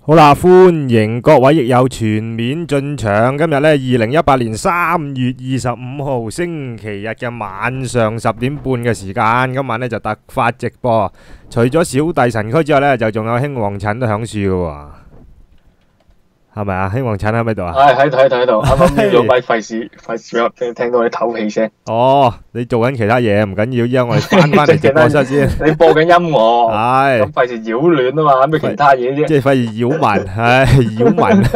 好啦，歡迎各位益友全面進場。今日呢，2018年3月25號星期日嘅晚上10點半嘅時間，今晚呢就突發直播。除咗小弟神區之外呢，就仲有興旺陳都響樹嘅喎，係咪啊？興旺陳喺咪度啊？ 喺度，啱啱瞄咗咪，費事俾聽到你唞氣聲。 哦，你做緊其他嘢唔緊要，依家我哋翻嚟直播室先。 你播緊音樂， 係咁費事擾亂啊嘛，咩其他嘢啫？ 即係費事擾民，係擾民。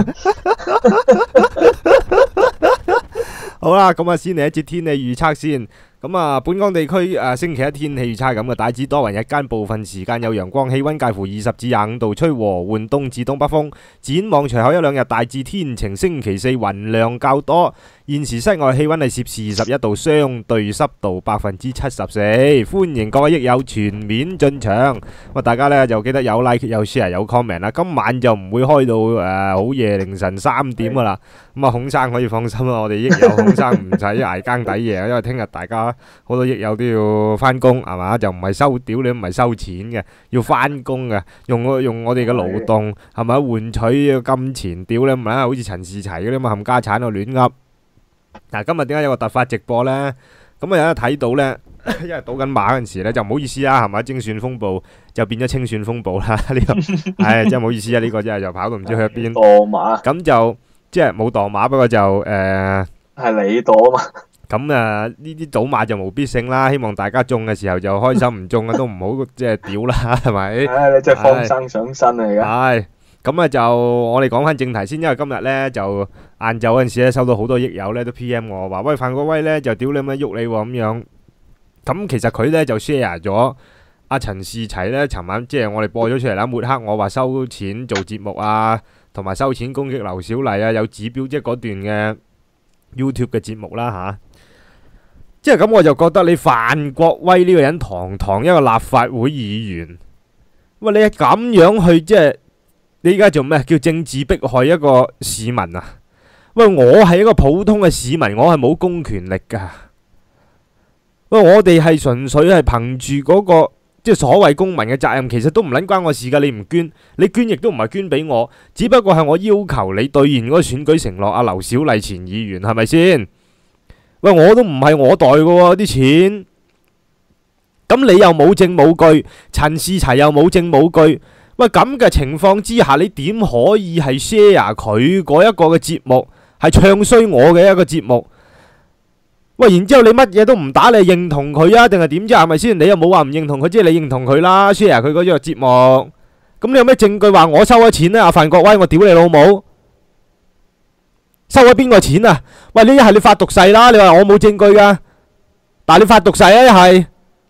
好啦，咁啊，先嚟一節天氣預測先。咁啊，本港地區星期一天氣預測係咁嘅，大致多雲，日間部分時間有陽光，氣溫介乎20至25度，吹和緩東至東北風。展望隨後一兩日大致天晴，星期四雲量較多。現時室外氣溫係攝氏21度，相對濕度74%。歡迎各位益友全面進場。咁大家呢就記得有 like、有 share、有 comment 啦。今晚就唔會開到好夜凌晨3點噶啦。咁啊，孔生可以放心啦，我哋益友孔生唔使捱更抵夜，因為聽日大家好多益友都要翻工，係嘛？就唔係收屌你，唔係收錢嘅，要翻工嘅，用我哋嘅勞動係咪換取金錢？屌你唔係好似陳士齊嗰啲咁冚家產度亂噏。嗱，今日點解有個突發直播呢？咁啊有得睇到呢，因為賭緊馬嗰陣時呢，就唔好意思啦，係咪？精選風暴就變咗清選風暴啦。呢個唉，真係唔好意思啊！呢個真係就跑到唔知去邊。 墮馬咁就即係冇墮馬，不過就係你墮嘛。 咁啊，呢啲賭馬就無必勝啦。希望大家中嘅時候就開心，唔中嘅都唔好即係屌啦，係咪？ 唉，你真係放生上身嚟㗎。 係咁啊，就我哋講翻正題先，因為今日呢，就晏晝嗰陣時咧，收到好多益友呢都 PM 我話：喂，范國威呢，就屌你乜喐你喎咁樣。咁其實佢呢，就 share 咗阿陳士齊呢，尋晚即係我哋播咗出嚟啦，抹黑我話收錢做節目啊，同埋收錢攻擊劉小麗啊，有指標即係嗰段嘅 YouTube 嘅節目啦嚇。即係咁，我就覺得你范國威呢個人堂堂一個立法會議員，喂，你咁樣去即係你而家做咩？叫政治迫害一個市民啊？喂，我係一個普通嘅市民，我係冇公權力噶。喂，我哋係純粹係憑住嗰個即係所謂公民嘅責任，其實都唔撚關我事噶。你唔捐，你捐亦都唔係捐俾我，只不過係我要求你兌現嗰個選舉承諾。阿劉小麗前議員係咪先？喂，我都唔係我袋嘅喎啲錢，咁你又冇證冇據，陳士齊又冇證冇據，喂，咁嘅情況之下，你點可以係 share 佢嗰一個嘅節目，係唱衰我嘅一個節目？喂，然之後你乜嘢都唔打，你認同佢啊？定係點啫？係咪先？你又冇話唔認同佢，即係你認同佢啦 ，share 佢嗰個節目。咁你有咩證據話我收咗錢呢？阿范國威，我屌你老母！收咗邊個錢啊？喂，呢一係你發毒誓啦！你話我冇證據噶，但係你發毒誓啊！一係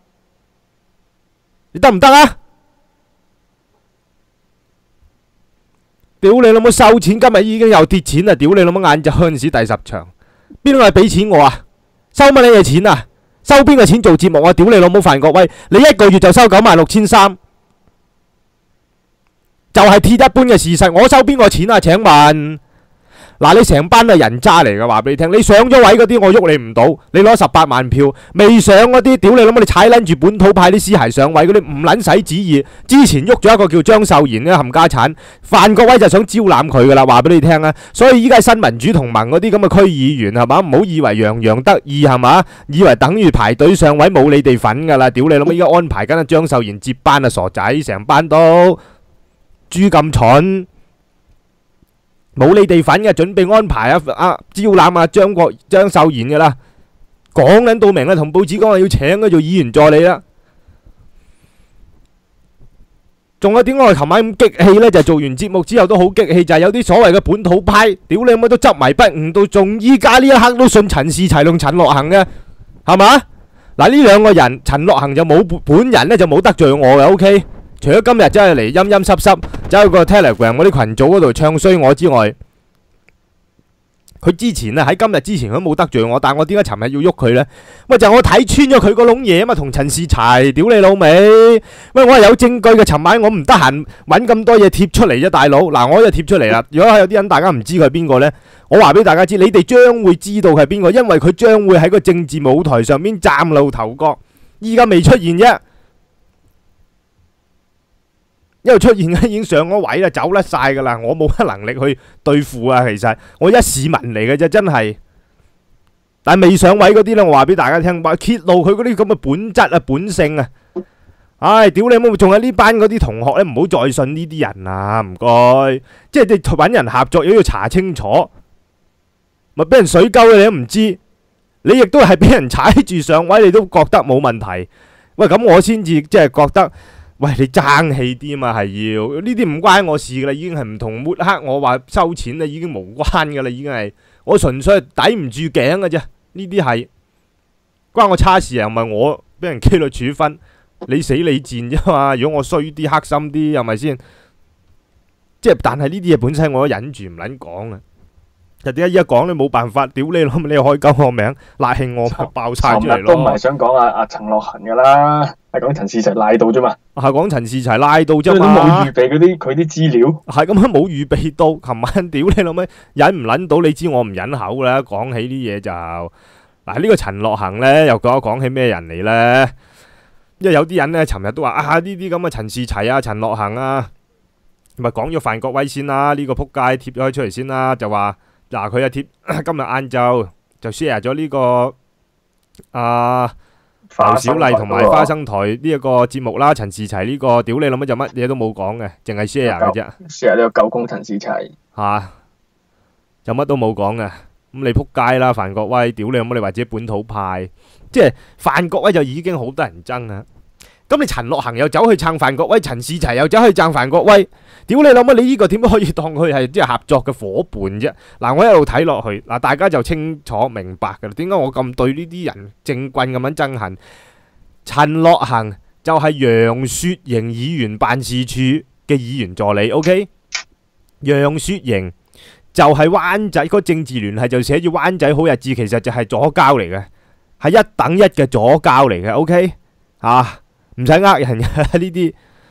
你得唔得啊？屌你老母收錢！今日已經又跌錢啦！屌你老母晏晝嗰陣時第10場，邊個係俾錢我啊？收乜你嘅錢啊？收邊個錢做節目啊？屌你老母范國威！你一個月就收96,300，就係鐵一般嘅事實。我收邊個錢啊？請問？嗱，你成班係人渣嚟嘅，話俾你聽。你上咗位嗰啲，我喐你唔到。你攞18萬票，未上嗰啲，屌你諗乜？你踩撚住本土派啲屍骸上位嗰啲，唔撚使旨意。之前喐咗一個叫張秀賢嘅冚家產，范國威就想招攬佢噶啦，話俾你聽啊。所以依家新民主同盟嗰啲咁嘅區議員係嘛，唔好以為洋洋得意係嘛，以為等於排隊上位冇你哋份噶啦。屌你諗乜？依家安排緊阿張秀賢接班啊，傻仔，成班都豬咁蠢。冇你哋份嘅，準備安排招攬張秀賢嘅啦，講緊到明啦，同報紙講話要請佢做議員助理啦。仲有點解我琴晚咁激氣呢？就做完節目之後都好激氣，就係有啲所謂嘅本土派，屌你乜都執迷不悟到，仲依家呢一刻都信陳士齊同陳樂行嘅，係嘛？嗱，呢兩個人，陳樂行就冇本人呢就冇得罪我嘅 ，OK。除咗今日真係嚟陰陰濕濕，走去個 Telegram 嗰啲群組嗰度唱衰我之外，佢之前喺今日之前佢都冇得罪我，但係我點解尋日要喐佢呢？喂，就係我睇穿咗佢嗰籠嘢啊嘛，同陳士齊，屌你老味！喂，我係有證據嘅，尋晚我唔得閒揾咁多嘢貼出嚟啫，大佬。嗱，我就貼出嚟啦。如果有啲人大家唔知佢係邊個呢，我話俾大家知，你哋將會知道係邊個，因為佢將會喺個政治舞台上面嶄露頭角，依家未出現啫。 因為出現已經上咗位啦，走甩晒噶啦，我冇乜能力去對付啊。其實我一市民嚟嘅啫，真係。但係未上位嗰啲咧，我話俾大家聽，話揭露佢嗰啲咁嘅本質啊、本性啊。唉，屌你冇！仲有呢班嗰啲同學咧，唔好再信呢啲人啊，唔該。即係你揾人合作，要查清楚，咪俾人水溝你都唔知。你亦都係俾人踩住上位，你都覺得冇問題。喂，咁我先至即係覺得，喂，你爭氣啲嘛，係要呢啲唔關我事噶啦，已經係唔同抹黑我話收錢啦，已經無關噶啦，已經係我純粹係抵唔住頸嘅啫。呢啲係關我叉事，又唔係我俾人紀律處分，你死你賤啫嘛。如果我衰啲黑心啲，係咪先？即係但係呢啲嘢本身我都忍住唔撚講啊。就點解依家講都冇辦法？屌你老母，你又開鳩我名，賴興我爆晒出嚟咯。 都唔係想講阿陳樂恆噶啦，係講陳士齊賴到啫嘛。 係講陳士齊賴到啫都嘛。 冇預備佢啲資料。 係咁樣冇預備到，琴晚屌你老味，忍唔撚到？你知我唔忍口啦。講起啲嘢就嗱，呢個陳樂恆呢，又講起咩人嚟呢？因為有啲人呢，尋日都話啊，呢啲咁嘅陳士齊啊、陳樂恆啊，咪講咗范國威先啦。呢個撲街貼咗佢出嚟先啦，就話。嗱，佢啊貼今日晏晝就 share 咗呢個劉小麗同埋花生台呢一個節目啦。陳士齊呢個屌你諗乜就乜嘢都冇講嘅，淨係 share 嘅啫。 share 呢個狗公陳士齊嚇，就乜都冇講嘅。咁你撲街啦，范國威，屌你諗乜？你或者本土派，即係范國威就已經好多人憎啊。咁你陳樂恆又走去撐范國威，陳士齊又走去撐范國威，屌你諗乜？你呢個點可以當佢係即係合作嘅伙伴啫？嗱，我一路睇落去，嗱，大家就清楚明白㗎啦。點解我咁對呢啲人正棍咁樣憎恨？陳樂恆就係楊雪盈議員辦事處嘅議員助理 ，OK？ 楊雪盈就係灣仔個政治聯繫就寫住灣仔好日子，其實就係左膠嚟嘅，係一等一嘅左膠嚟嘅 ，OK？ 嚇。唔使呃人嘅呢啲，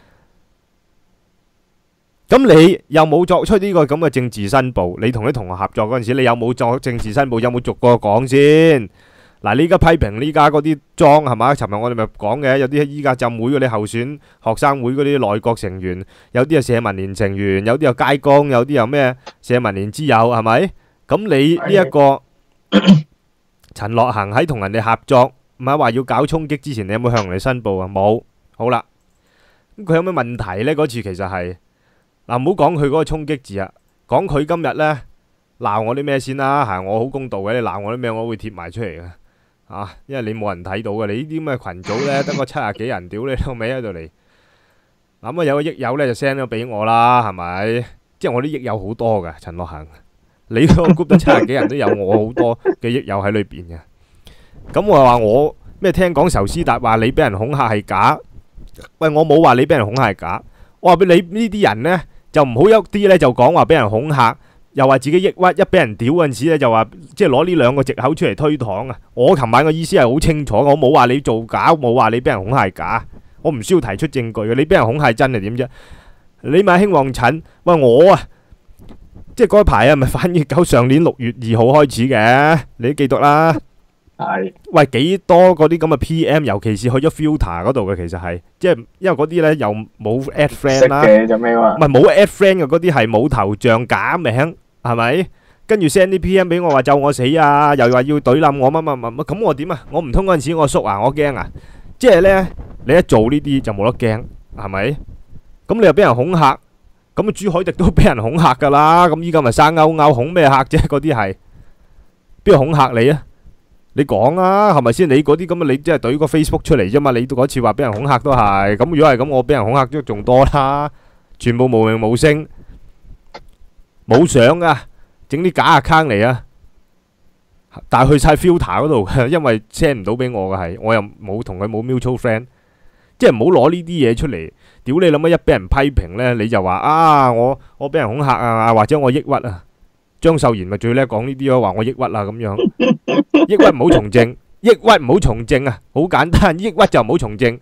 咁你又冇作出呢個咁嘅政治申報？你同啲同學合作嗰陣時，你有冇作政治申報？有冇逐個講先？嗱，你而家批評呢家嗰啲莊係嘛？尋日我哋咪講嘅，有啲依家浸會嗰啲候選學生會嗰啲內閣成員，有啲係社民連成員，有啲又街工，有啲又咩社民連之友，係咪？咁你呢一個陳樂恆喺同人哋合作？唔係話要搞衝擊之前，你有冇向人哋申報啊？冇。好啦，咁佢有咩問題呢？嗰次其實係嗱，唔好講佢嗰個衝擊字啊，講佢今日呢鬧我啲咩先啦嚇，我好公道嘅，你鬧我啲咩我會貼埋出嚟嘅嚇，因為你冇人睇到嘅，你呢啲咁嘅群組呢，得個70幾人，屌你老味喺度嚟。咁啊有個益友呢就 send 咗俾我啦，係咪？即係我啲益友好多㗎，陳樂恆，你個 group 得70幾人都有我好多嘅益友喺裏邊嘅。咁我話我咩聽講仇思達話你俾人恐嚇係假，喂，我冇話你俾人恐嚇係假，我話俾你呢啲人呢，就唔好一啲呢就講話俾人恐嚇，又話自己抑鬱，一俾人屌嗰陣時呢就話即係攞呢兩個藉口出嚟推搪啊！我琴晚嘅意思係好清楚，我冇話你做假，冇話你俾人恐嚇係假，我唔需要提出證據嘅，你俾人恐嚇係真係點啫？你買興旺診，喂我啊，即係嗰排啊，咪反熱狗上年6月2號開始嘅，你都記得啦。 係， 喂，幾多嗰啲咁嘅 PM， 尤其是去咗 filter 嗰度嘅，其實係即係因為嗰啲呢又冇 add friend 啦，唔係冇 add friend 嘅嗰啲係冇頭像假名，係咪？跟住 send 啲 PM 俾我話咒我死啊，又話要懟冧我乜乜乜乜，咁我點啊？我唔通嗰陣時我縮啊，我驚啊！即係呢，你一做呢啲就冇得驚，係咪？咁你又俾人恐嚇，咁朱凱廸都俾人恐嚇噶啦，咁依家咪生勾勾恐咩嚇啫？嗰啲係邊個恐嚇你啊？你講啊，係咪先？你嗰啲咁啊，你即係懟個 Facebook 出嚟啫嘛？你嗰次話俾人恐嚇都係，咁如果係咁，我俾人恐嚇咗仲多啦，全部無名無聲，冇相噶，整啲假 account 嚟啊！但係去晒 filter 嗰度嘅，因為 send 唔到俾我嘅係，我又冇同佢冇 mutual friend，即係唔好攞呢啲嘢出嚟，屌你諗乜一俾人批評呢，你就話啊我俾人恐嚇啊，或者我抑鬱啊。張秀賢咪最叻講呢啲咯，話我抑鬱啊咁樣，抑鬱唔好從政，抑鬱唔好從政啊，好簡單，抑鬱就唔好從政。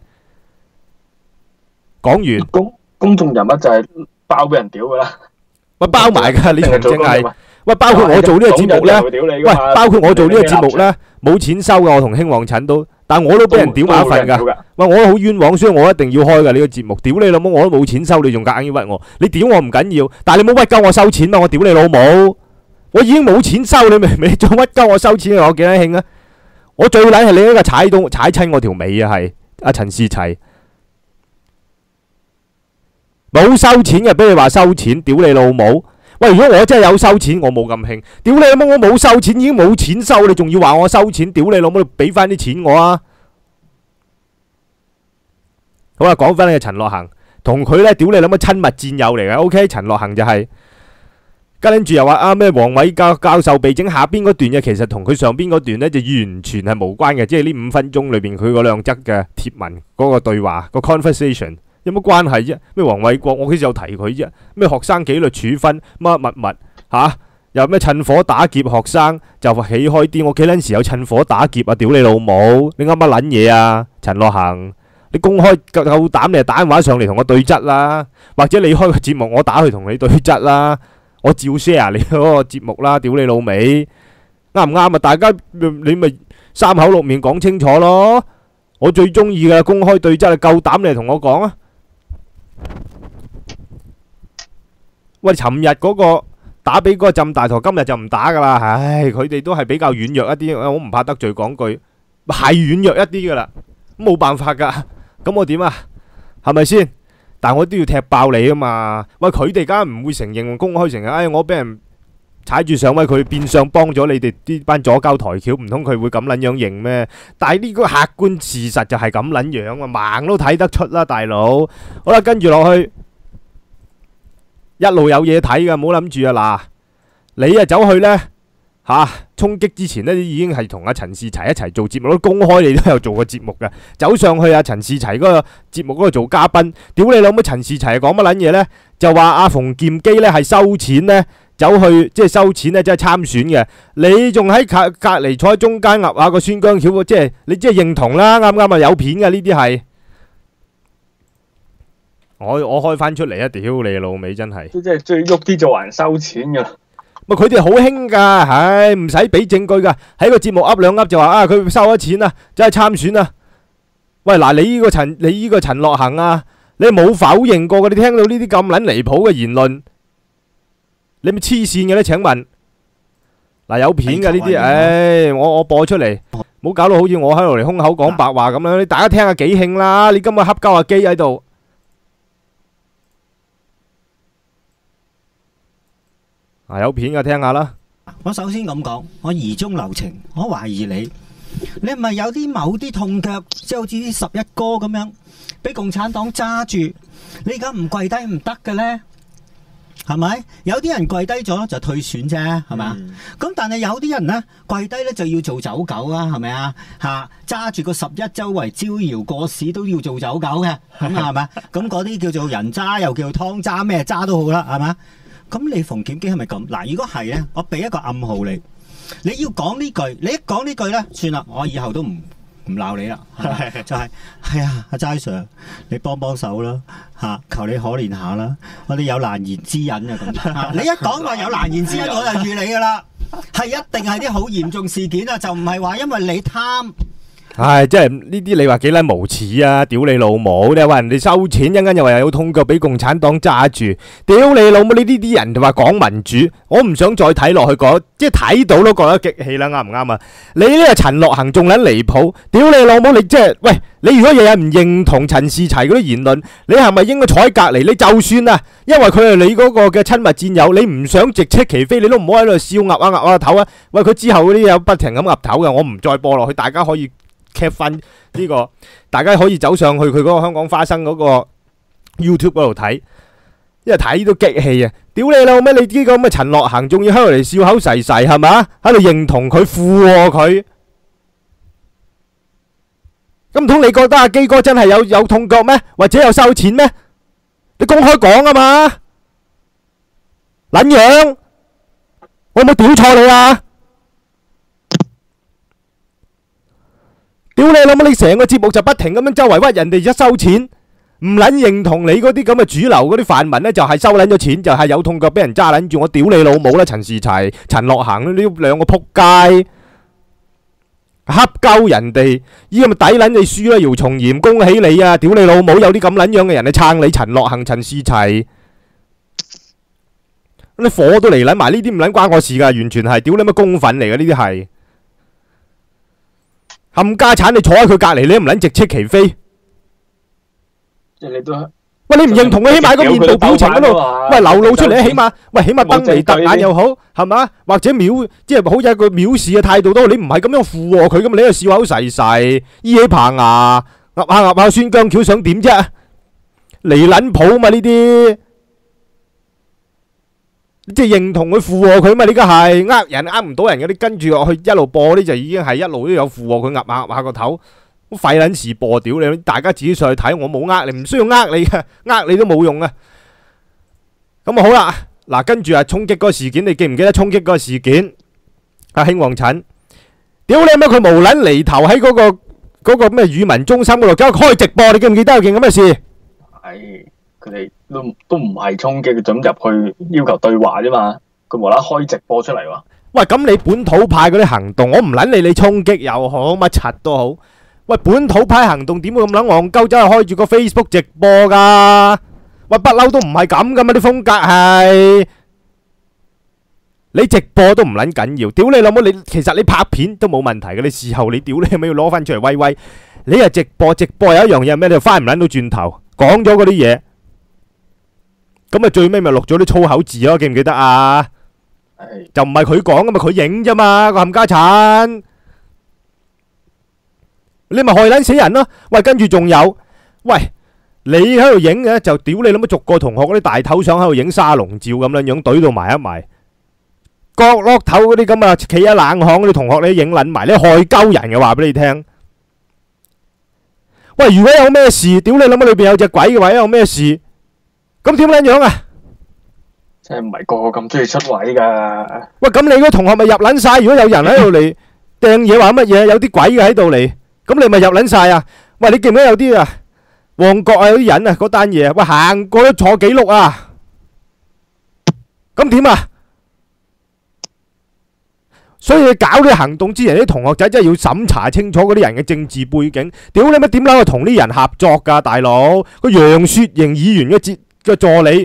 講完， 公眾人物就係包俾人屌噶啦， 喂包埋噶，你從政係，喂包括我做呢個節目咧，喂包括我做呢個節目咧，冇錢收噶，我同興旺診都， 但我都俾人屌埋一份㗎。喂，我都好冤枉，所以我一定要開㗎呢個節目。屌你老母，我都冇錢收，你仲夾硬要屈我？你屌我唔緊要，但係你冇屈鳩我收錢嘛？我屌你老母！我已經冇錢收，你明唔明？你仲屈鳩我收錢，我幾撚興啊？我最撚係你呢個踩親我條尾啊！係阿陳士齊冇收錢嘅，俾你話收錢，屌你老母！喂，如果我真係有收錢，我冇咁興。屌你老母，我冇收錢，已經冇錢收，你仲要話我收錢？屌你老母，你俾翻啲錢我啊！好啦，講翻呢個陳樂行，同佢呢，屌你老母親密戰友嚟嘅。OK， 陳樂行就係跟住又話啊咩黃偉教授被整下邊嗰段嘅，其實同佢上邊嗰段呢就完全係無關嘅，即係呢5分鐘裏邊佢嗰兩則嘅貼文嗰個對話個 conversation。有乜關係啫？咩黃偉國我幾時有提佢啫？咩學生紀律處分乜嚇？又咩趁火打劫學生就起開啲？我幾撚時有趁火打劫啊？屌你老母！你啱乜撚嘢啊？陳樂行，你公開夠膽你就打電話上嚟同我對質啦，或者你開個節目我打去同你對質啦，我照 share 你嗰個節目啦！屌你老味，啱唔啱啊？大家你咪三口六面講清楚咯！我最中意嘅公開對質，夠膽你同我講啊！喂，尋日嗰個打俾嗰個浸大台，今日就唔打噶啦。唉，佢哋都係比較軟弱一啲，我唔怕得罪講句，係軟弱一啲噶啦，冇辦法噶。咁我點啊？係咪先？但我都要踢爆你啊嘛。喂，佢哋梗係唔會承認公開承認，唉，我俾人踩住上位，佢變相幫咗你哋呢班左膠台橋，唔通佢會咁撚樣認咩？但係呢個客觀事實就係咁撚樣啊，盲都睇得出啦，大佬。好啦，跟住落去。一路有嘢睇噶，唔好諗住啊！嗱，你啊走去呢，衝擊之前呢，已經係同阿陳士齊一齊做節目，都公開你都有做過節目嘅，走上去阿陳士齊嗰個節目嗰度做嘉賓，屌你老母！陳士齊係講乜撚嘢呢？就話阿馮劍基呢係收錢呢，走去即係收錢呢，即係參選嘅，你仲喺隔離坐喺中間噏下個孫姜曉，即係你即係認同啦，啱唔啱啊？有片嘅呢啲係。我開翻出嚟啊！屌你老味真係， 即係最喐啲就還收錢噶。 咪佢哋好興噶，唉，唔使俾證據噶，喺個節目噏兩噏就話啊，佢收咗錢啊，真係參選啊！喂，嗱，你呢個陳樂行啊，你冇否認過嘅，你聽到呢啲咁撚離譜嘅言論，你咪黐線嘅咧？請問，嗱有片嘅呢啲，唉，我播出嚟，唔好搞到好似我喺度嚟空口講白話咁樣，你大家聽下幾興啦！你今日恰鳩阿基喺度。有片嘅聽下啦。 我首先咁講，我疑中留情，我懷疑你係咪有啲某啲痛腳，即係好似啲11哥咁樣，俾共產黨揸住，你而家唔跪低唔得嘅呢？係咪？有啲人跪低咗就退選啫，係咪啊？咁但係有啲人呢，跪低呢就要做走狗啊，係咪啊？揸住個11周圍招搖過市都要做走狗嘅，咁係咪？咁嗰啲叫做人渣，又叫做湯渣，咩渣都好啦，係咪？咁你馮檢基係咪咁？嗱，如果係咧，我俾一個暗號你，你要講呢句，你一講呢句咧，算啦，我以後都唔鬧你啦。就係啊，阿齋 Sir，你幫手啦，求你可憐下啦，我哋有難言之隱啊咁。你一講話有難言之隱，我就預你噶啦，係一定係啲好嚴重事件啊，就唔係話因為你貪。 唉，即係呢啲你話幾撚無恥啊！屌你老母！你話人哋收錢，一陣又話有痛腳俾共產黨揸住，屌你老母！你呢啲人就話講民主，我唔想再睇落去講，即係睇到都覺得激氣啦，啱唔啱啊？你呢個陳樂行仲撚離譜，屌你老母！你即係喂，你如果日日唔認同陳士齊嗰啲言論，你係咪應該坐喺隔離？你就算啊，因為佢係你嗰個嘅親密戰友，你唔想直斥其非，你都唔好喺度笑噏啊噏啊頭啊！喂，佢之後嗰啲有不停咁噏頭嘅，我唔再播落去，大家可以。cap 翻呢個，大家可以走上去佢嗰個香港花生嗰個 YouTube 嗰度睇，因為睇都激氣啊！屌你老咩！你呢個咁嘅陳樂行仲要喺度嚟笑口噬噬係嘛？喺度認同佢附和佢，咁唔通你覺得阿基哥真係有痛腳咩？或者有收錢咩？你公開講啊嘛！撚樣，我有冇屌錯你啊？屌你老母！你成個節目就不停咁樣周圍屈人哋一收錢，唔撚認同你嗰啲咁嘅主流嗰啲泛民呢，就係收撚咗錢，就係有痛腳俾人揸撚住。我屌你老母啦！陳士齊、陳樂行呢兩個撲街， 恰鳩人哋，依家咪抵撚你輸啦！姚松炎，恭喜你啊！屌你老母，有啲咁撚樣嘅人去撐你，陳樂行、陳士齊，你火都嚟撚埋，呢啲唔撚關我事噶，完全係屌你乜公憤嚟嘅，呢啲係冚家產，你坐喺佢隔離，你都唔撚直斥其非。 即係你都喂，你唔認同佢，起碼喺個面部表情嗰度，喂流露出嚟，起碼瞪眉瞪眼又好，係嘛？或者即係好似一個藐視嘅態度都好，你唔係咁樣附和佢咁，你喺度笑口噬噬，依起棚牙，噏下酸薑橋，想點啫？離撚譜嘛呢啲，即係認同佢附和佢嘛？你而家係呃人呃唔到人嘅，你跟住落去一路播呢就已經係一路都有附和佢，噏下個頭。廢撚事播屌你，大家自己上去睇，我冇呃你，唔需要呃你嘅，呃你都冇用啊。咁啊好啦，嗱跟住啊衝擊嗰個事件，你記唔記得衝擊嗰個事件？阿興旺陳，屌你咩？佢無撚厘頭喺嗰個咩語文中心嗰度，搞開直播，你記唔記得有件咁嘅事？ 係佢哋都唔係衝擊，準入去要求對話啫嘛。佢無啦啦開直播出嚟喎。 喂，咁你本土派嗰啲行動，我唔撚理你衝擊又好，乜柒都好。喂，本土派行動點會咁撚戇鳩，走去開住個 Facebook 直播噶？喂，不嬲都唔係咁噶嘛，啲風格係你直播都唔撚緊要。屌你老母，你其實你拍片都冇問題嘅，你事後你屌你係咪要攞翻出嚟威威？你係直播有一樣嘢咩？你翻唔撚到轉頭，講咗嗰啲嘢，咁啊最尾咪錄咗啲粗口字咯，記唔記得啊？就唔係佢講噶嘛，佢影啫嘛，個冚家鏟。你咪害撚死人咯！喂，跟住仲有，喂，你喺度影嘅就屌你諗乜逐個同學嗰啲大頭相喺度影沙龍照咁樣樣，懟到埋一埋，角落頭嗰啲咁啊，企喺冷巷嗰啲同學你影撚埋，你害鳩人嘅話俾你聽。喂，如果有咩事，屌你諗乜裏邊有隻鬼嘅話，有咩事，咁點撚樣啊？ 即係唔係個個咁中意出位噶？ 喂，咁你嗰同學咪入撚晒？如果有人喺度嚟掟嘢話乜嘢，有啲鬼嘅喺度嚟。咁你咪入撚晒啊！喂，你記唔記得有啲啊旺角啊有啲人啊嗰單嘢，喂行過都坐記錄啊！咁點啊？所以你搞啲行動之前，啲同學仔真係要審查清楚嗰啲人嘅政治背景。屌你乜點解去同啲人合作噶，大佬？個楊雪盈議員嘅助理，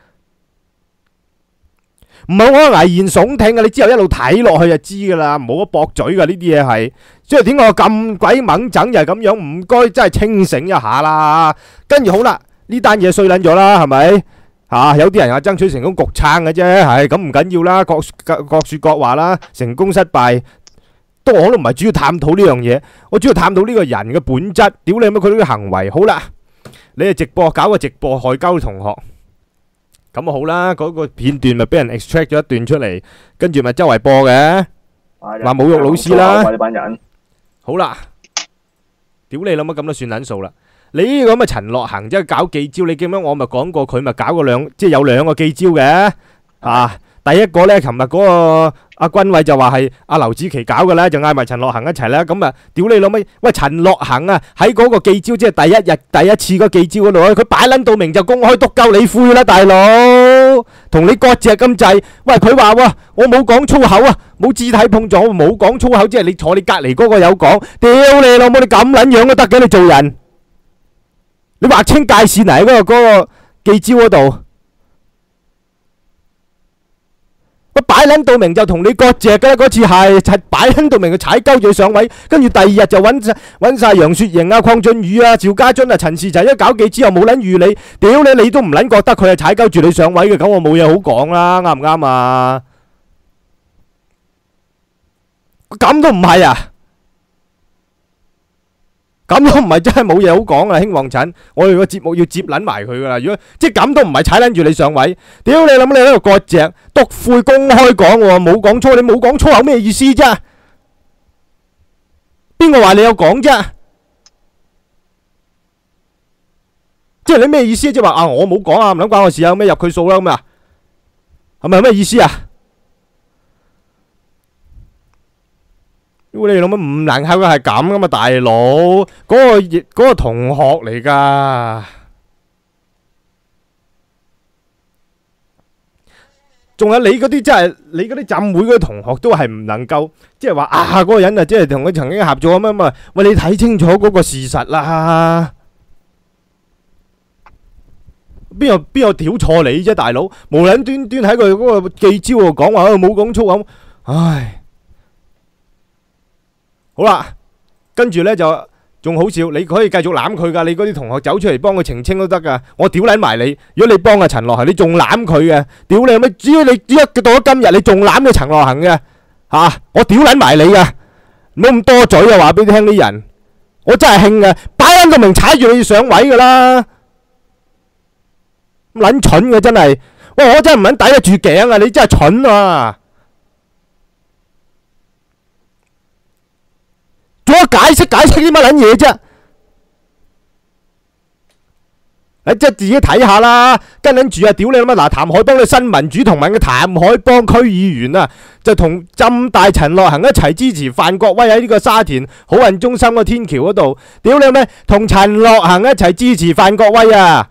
唔係我危言聳聽啊！你之後一路睇落去就知噶啦，唔好駁嘴噶呢啲嘢係。即係點解我咁鬼猛整就係咁樣？唔該，真係清醒一下啦。跟住好啦，呢單嘢衰撚咗啦，係咪？有啲人話爭取成功焗撐嘅啫，係咁唔緊要啦。各說各話啦，成功失敗我都唔係主要探討呢樣嘢，我主要探討呢個人嘅本質。屌你乜佢呢個行為？好啦，你係直播搞個直播害鳩同學，咁啊好啦，嗰個片段咪俾人 extract 咗一段出嚟，跟住咪周圍播嘅，話侮辱老師啦。 呢班人好啦，屌你諗乜咁都算撚數啦！你呢個咁嘅陳樂行即係搞記招，你記唔記得我咪講過佢咪搞過即係有兩個記招嘅啊？第一個呢，琴日嗰個阿君偉就話係阿劉子琪搞嘅啦，就嗌埋陳樂行一齊啦。咁啊，屌你老味！喂，陳樂行啊，喺嗰個記招即係第一日第一次個記招嗰度，佢擺撚到明就公開督鳩你灰啦，大佬，同你割席咁滯。喂，佢話喎，我冇講粗口啊，冇肢體碰撞，我冇講粗口，即係你坐你隔離嗰個有講。屌你老母，你咁撚樣都得嘅，你做人，你劃清界線嚟喺嗰個記招嗰度。我擺撚到明就同你割席嘅啦，嗰次係擺撚到明佢踩鳩住上位，跟住第二日就揾晒楊雪盈啊、鄺俊宇啊、趙家俊啊、陳士齊一搞記之後冇撚預你，屌你都唔撚覺得佢係踩鳩住你上位嘅，咁我冇嘢好講啦，啱唔啱啊？咁都唔係啊？咁都唔係真係冇嘢好講啊！興旺陳，我哋個節目要接撚埋佢噶啦。如果即係咁都唔係踩撚住你上位，屌你諗你喺度割席篤灰公開講喎，冇講粗，你冇講粗口咩意思啫？邊個話你有講啫？即係你咩意思？即係話啊，我冇講啊，唔撚關我事啊，有咩入佢數啦咁啊？係咪有咩意思啊？你諗乜唔能夠係咁噶嘛，大佬？嗰個同學嚟噶， 仲有你嗰啲真係你嗰啲浸會嗰啲同學都係唔能夠，即係話啊嗰個人啊，即係同佢曾經合作咁啊，喂你睇清楚嗰個事實啦，邊有屌錯你啫，大佬，無撚端端喺佢嗰個記招度講話，冇講粗口，唉，好啦，跟住呢就。仲好笑，你可以繼續攬佢噶，你嗰啲同學走出嚟幫佢澄清都得噶。我屌撚埋你，如果你幫阿陳樂行，你仲攬佢嘅，屌你咩？只要你到咗今日，你仲攬咗陳樂行嘅，我屌撚埋你噶，唔好咁多嘴啊！話俾你聽啲人，我真係興嘅，擺撚個名踩住你上位噶啦，咁撚蠢嘅真係，喂我真係唔撚抵得住頸啊！你真係蠢啊！做乜解釋啲乜撚嘢啫？你即係自己睇下啦，跟緊住啊！屌你諗乜？嗱，譚海邦嘅新民主同盟嘅譚海邦區議員啊，就同浸大陳樂行一齊支持范國威喺呢個沙田好運中心個天橋嗰度。屌你咩？同陳樂行一齊支持范國威啊！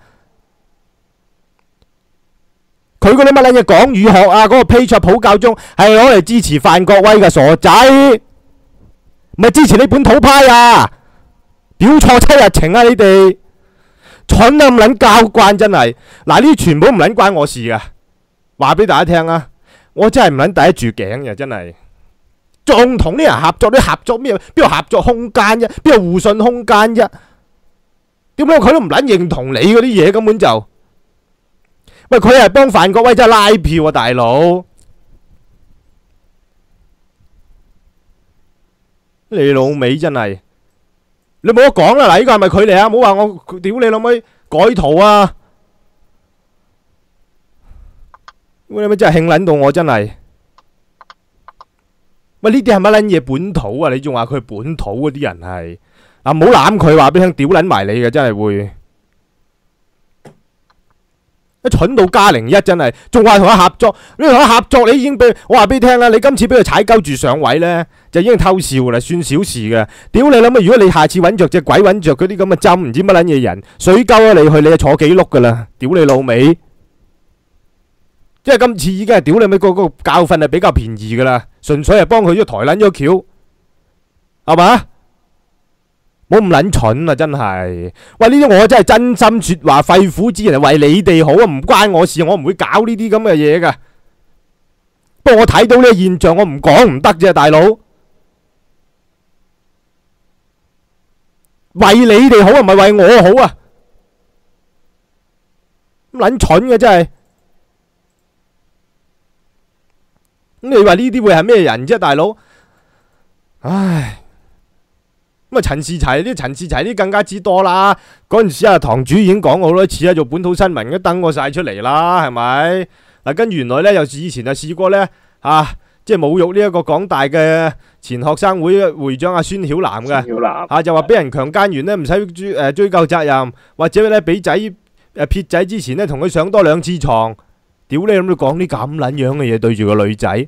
佢嗰啲乜撚嘢港語學啊，嗰個披薩普教中係攞嚟支持范國威嘅傻仔。唔係支持你本土派啊！表錯七日情啊！你哋蠢啊咁撚交慣真係，嗱呢啲全部唔撚關我事噶，話俾大家聽啊！我真係唔撚抵得住頸嘅真係，仲同啲人合作，啲合作咩？邊度合作空間啫？邊度互信空間啫？點解佢都唔撚認同你嗰啲嘢？根本就，喂佢係幫范國威真係拉票啊，大佬！你老味真係，你冇得講啦！嗱，呢個係咪佢嚟啊？唔好話我屌你老味改圖啊！你咪真係興撚到我真係，喂呢啲係乜撚嘢本土啊？你仲話佢本土嗰啲人係啊？唔好攬佢，話俾你聽，屌撚埋你嘅真係會。蠢到加零一真係，仲話同佢合作，你同佢合作，你已經俾我話俾你聽啦，你今次俾佢踩鳩住上位呢，就已經偷笑啦，算小事嘅。屌你諗啊！如果你下次揾着隻鬼揾着嗰啲咁嘅針，唔知乜撚嘢人水鳩啊你去，你就坐幾碌噶啦！屌你老味，即係今次已經係屌你咪個教訓係比較便宜噶啦，純粹係幫佢咗抬撚咗橋，係嘛？冇咁撚蠢啊！真係，喂呢啲我真係真心說話，肺腑之言係為你哋好啊，唔關我事，我唔會搞呢啲咁嘅嘢噶。不過我睇到呢個現象，我唔講唔得啫，大佬。為你哋好啊，唔係為我好啊。咁撚蠢嘅真係。咁你話呢啲會係咩人啫，大佬？唉。咁啊，陳士齊啲更加之多啦。嗰陣時啊，堂主已經講過好多次啦，做本土新聞都登過晒出嚟啦，係咪？嗱，跟住原來呢，又以前就試過呢，即係侮辱呢一個港大嘅前學生會會長阿孫曉南嘅，就話俾人強姦完呢，唔使追究責任，或者呢俾仔撇仔之前呢，同佢上多2次床。屌你諗到講啲咁撚樣嘅嘢對住個女仔。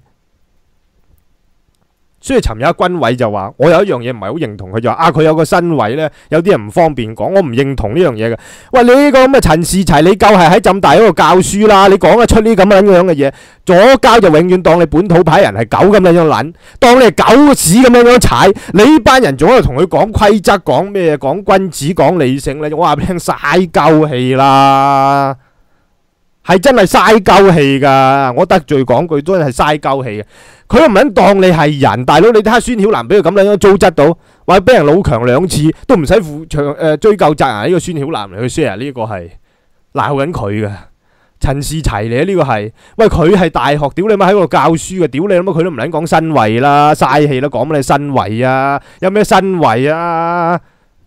所以尋日阿君偉就話，我有一樣嘢唔係好認同，佢就話佢有個身位呢，有啲人唔方便講，我唔認同呢樣嘢嘅。喂，你呢個咁嘅陳士齊，你夠係喺浸大嗰度教書啦，你講得出呢咁樣嘅嘢，左膠就永遠當你本土派人係狗咁樣撚，當你係狗屎咁樣踩，你呢班人仲喺度同佢講規則，講咩，講君子，講理性咧，我話俾你聽，嘥鳩氣啦！係真係嘥鳩氣噶，我得罪講句都係嘥鳩氣嘅。佢都唔肯當你係人，大佬你睇下孫曉南俾佢咁樣糟質到，話俾人老強2次，都唔使追究責任。呢個孫曉南嚟去 share 呢個係鬧緊佢嘅，陳士齊嚟呢個係，喂佢係大學，屌你媽喺嗰度教書嘅，屌你媽佢都唔撚講身位啦，嘥氣啦，講乜你身位啊？有咩身位啊？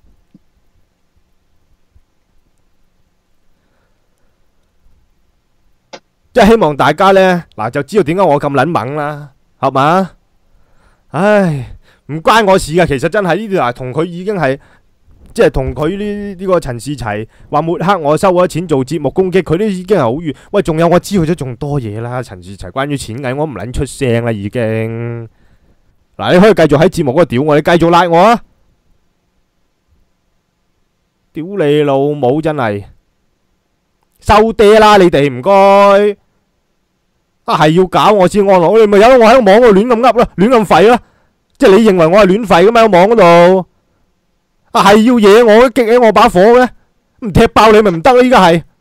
即係希望大家呢，嗱就知道點解我咁撚猛啦，係嘛？唉，唔關我事噶，其實真係呢啲嗱，同佢已經係，即係同佢呢個陳士齊話抹黑我收咗錢做節目攻擊，佢都已經係好遠。喂，仲有我知道咗仲多嘢啦，陳士齊關於錢銀，我唔撚出聲啦已經。嗱，你可以繼續喺節目嗰度屌我，你繼續拉我啊！屌你老母真係！收爹啦！你哋唔該係要搞我先安樂，你咪由我喺個網度亂咁噏啦，亂咁吠啦，即係你認為我係亂吠噶嘛？喺網嗰度係要惹我激起我把火嘅，唔踢爆你咪唔得啦！依家係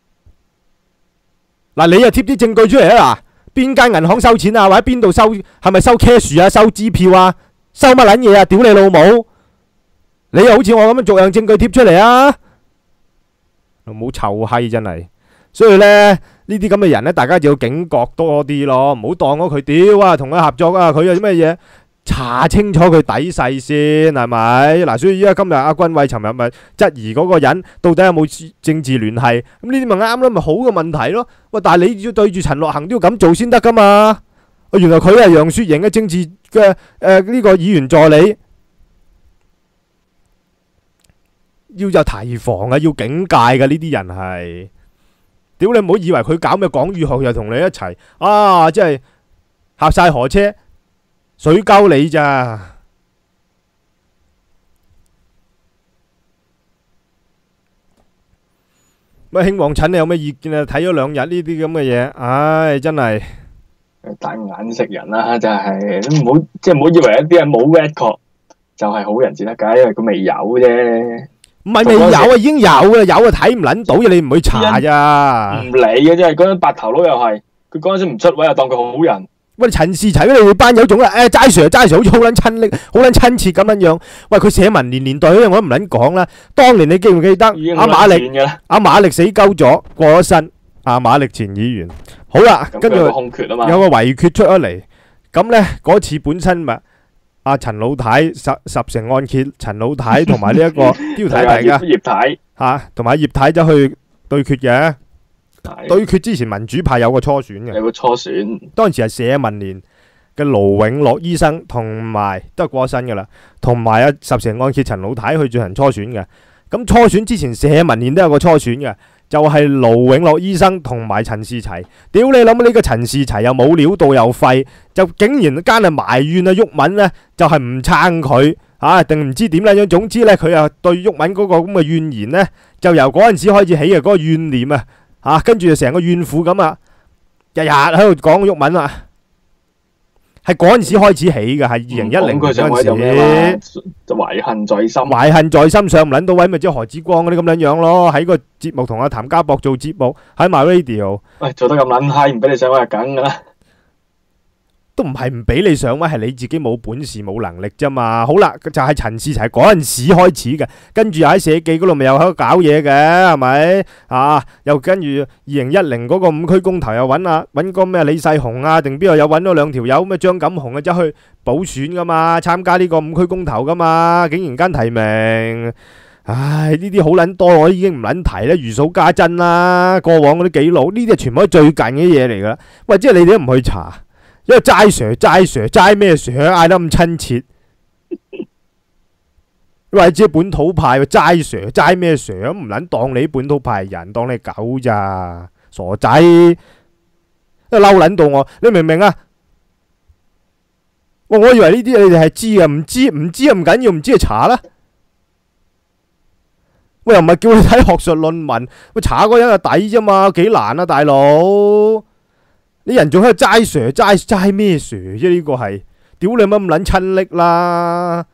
嗱，你又貼啲證據出嚟啊！嗱，邊間銀行收錢啊？或者邊度收？係咪收 cash 啊？收支票啊？收乜撚嘢啊？屌你老母！你又好似我咁樣逐樣證據貼出嚟啊！冇臭閪真係，所以呢，呢啲咁嘅人呢，大家就要警覺多啲咯，唔好當咗佢屌啊，同佢合作啊，佢有啲咩嘢，查清楚佢底細先係咪？嗱，所以依家今日阿君偉尋日咪質疑嗰個人到底有冇政治聯繫，咁呢啲咪啱咯，咪好嘅問題咯。喂，但係你要對住陳樂行都要咁做先得噶嘛？原來佢係楊雪瑩嘅政治嘅呢個議員助理。要有提防啊，要警戒嘅呢啲人係，屌你唔好以為佢搞咩港語學又同你一齊啊！即係合晒河車，水溝你咋？乜興旺診你有咩意見啊？睇咗2日呢啲咁嘅嘢，唉，真係大眼食人啦，真係唔好即係唔好以為一啲人冇 record 就係好人先得㗎，因為佢未有啫。 唔係未有啊，已經有啦，有啊睇唔撚到嘅，你唔去查咋？唔理嘅啫，嗰陣白頭佬又係，佢嗰陣時唔出位又當佢好人。 喂，陳士齊你哋班友種啊，齋 Sir 好似好撚親切咁樣樣。喂，佢社民連年代嗰啲我都唔撚講啦。當年你記唔記得阿馬力死鳩咗，過咗身。阿馬力前議員，好啦，跟住有個圍決出咗嚟。咁呢嗰次本身咪阿陳老太十成按揭，陳老太同埋呢一個刁太嚟噶， 葉太嚇，同埋葉太走去對決嘅。對決之前民主派有個初選嘅， 有個初選。 當時係社民連嘅盧永樂醫生同埋都係過咗身噶啦，同埋阿十成按揭陳老太去進行初選嘅。咁初選之前社民連都有個初選嘅，就係盧永樂醫生同埋陳士齊。屌你諗呢個陳士齊又冇料到又廢，就竟然間係埋怨啊毓民呢，就係唔撐佢啊，定唔知點樣樣。總之呢，佢又對毓民嗰個咁嘅怨言呢，就由嗰陣時開始起嘅嗰個怨念啊。跟住就成個怨婦咁啊，日日喺度講毓民啊，係嗰陣時開始起嘅，係2010年嗰陣時， 就懷恨在心， 懷恨在心上唔撚到位，咪即係何子光嗰啲咁樣樣咯。喺個節目同阿譚家博做節目，喺 MyRadio， 喂，做得咁撚閪，唔俾你上位係梗噶啦。 都唔係唔俾你上位，係你自己冇本事冇能力啫嘛。好啦，就係陳士齊嗰陣時開始嘅，跟住又喺社記嗰度咪又喺度搞嘢嘅，係咪啊？又跟住2010嗰個5區公投又揾個咩李世雄啊，定邊度有揾咗2條友咩張錦雄啊，走去補選噶嘛，參加呢個5區公投噶嘛，竟然間提名。唉，呢啲好撚多，我已經唔撚提啦，如數家珍啦，過往嗰啲記錄，呢啲係全部都最近嘅嘢嚟噶。喂，即係你哋都唔去查。因為齋 Sir 齋咩 Sir 嗌得咁親切，或者本土派齋 Sir 齋咩 Sir 唔撚當你本土派人，當你狗咋，傻仔，都嬲撚到我，你明唔明啊？我以為呢啲你哋係知嘅，唔知唔緊要，唔知就查啦。喂，又唔係叫你睇學術論文，喂，查嗰個人就抵啫嘛，幾難啊，大佬。啲人仲喺度齋 Sir 齋咩 Sir 啫？呢個係屌你乜咁撚親昵啦！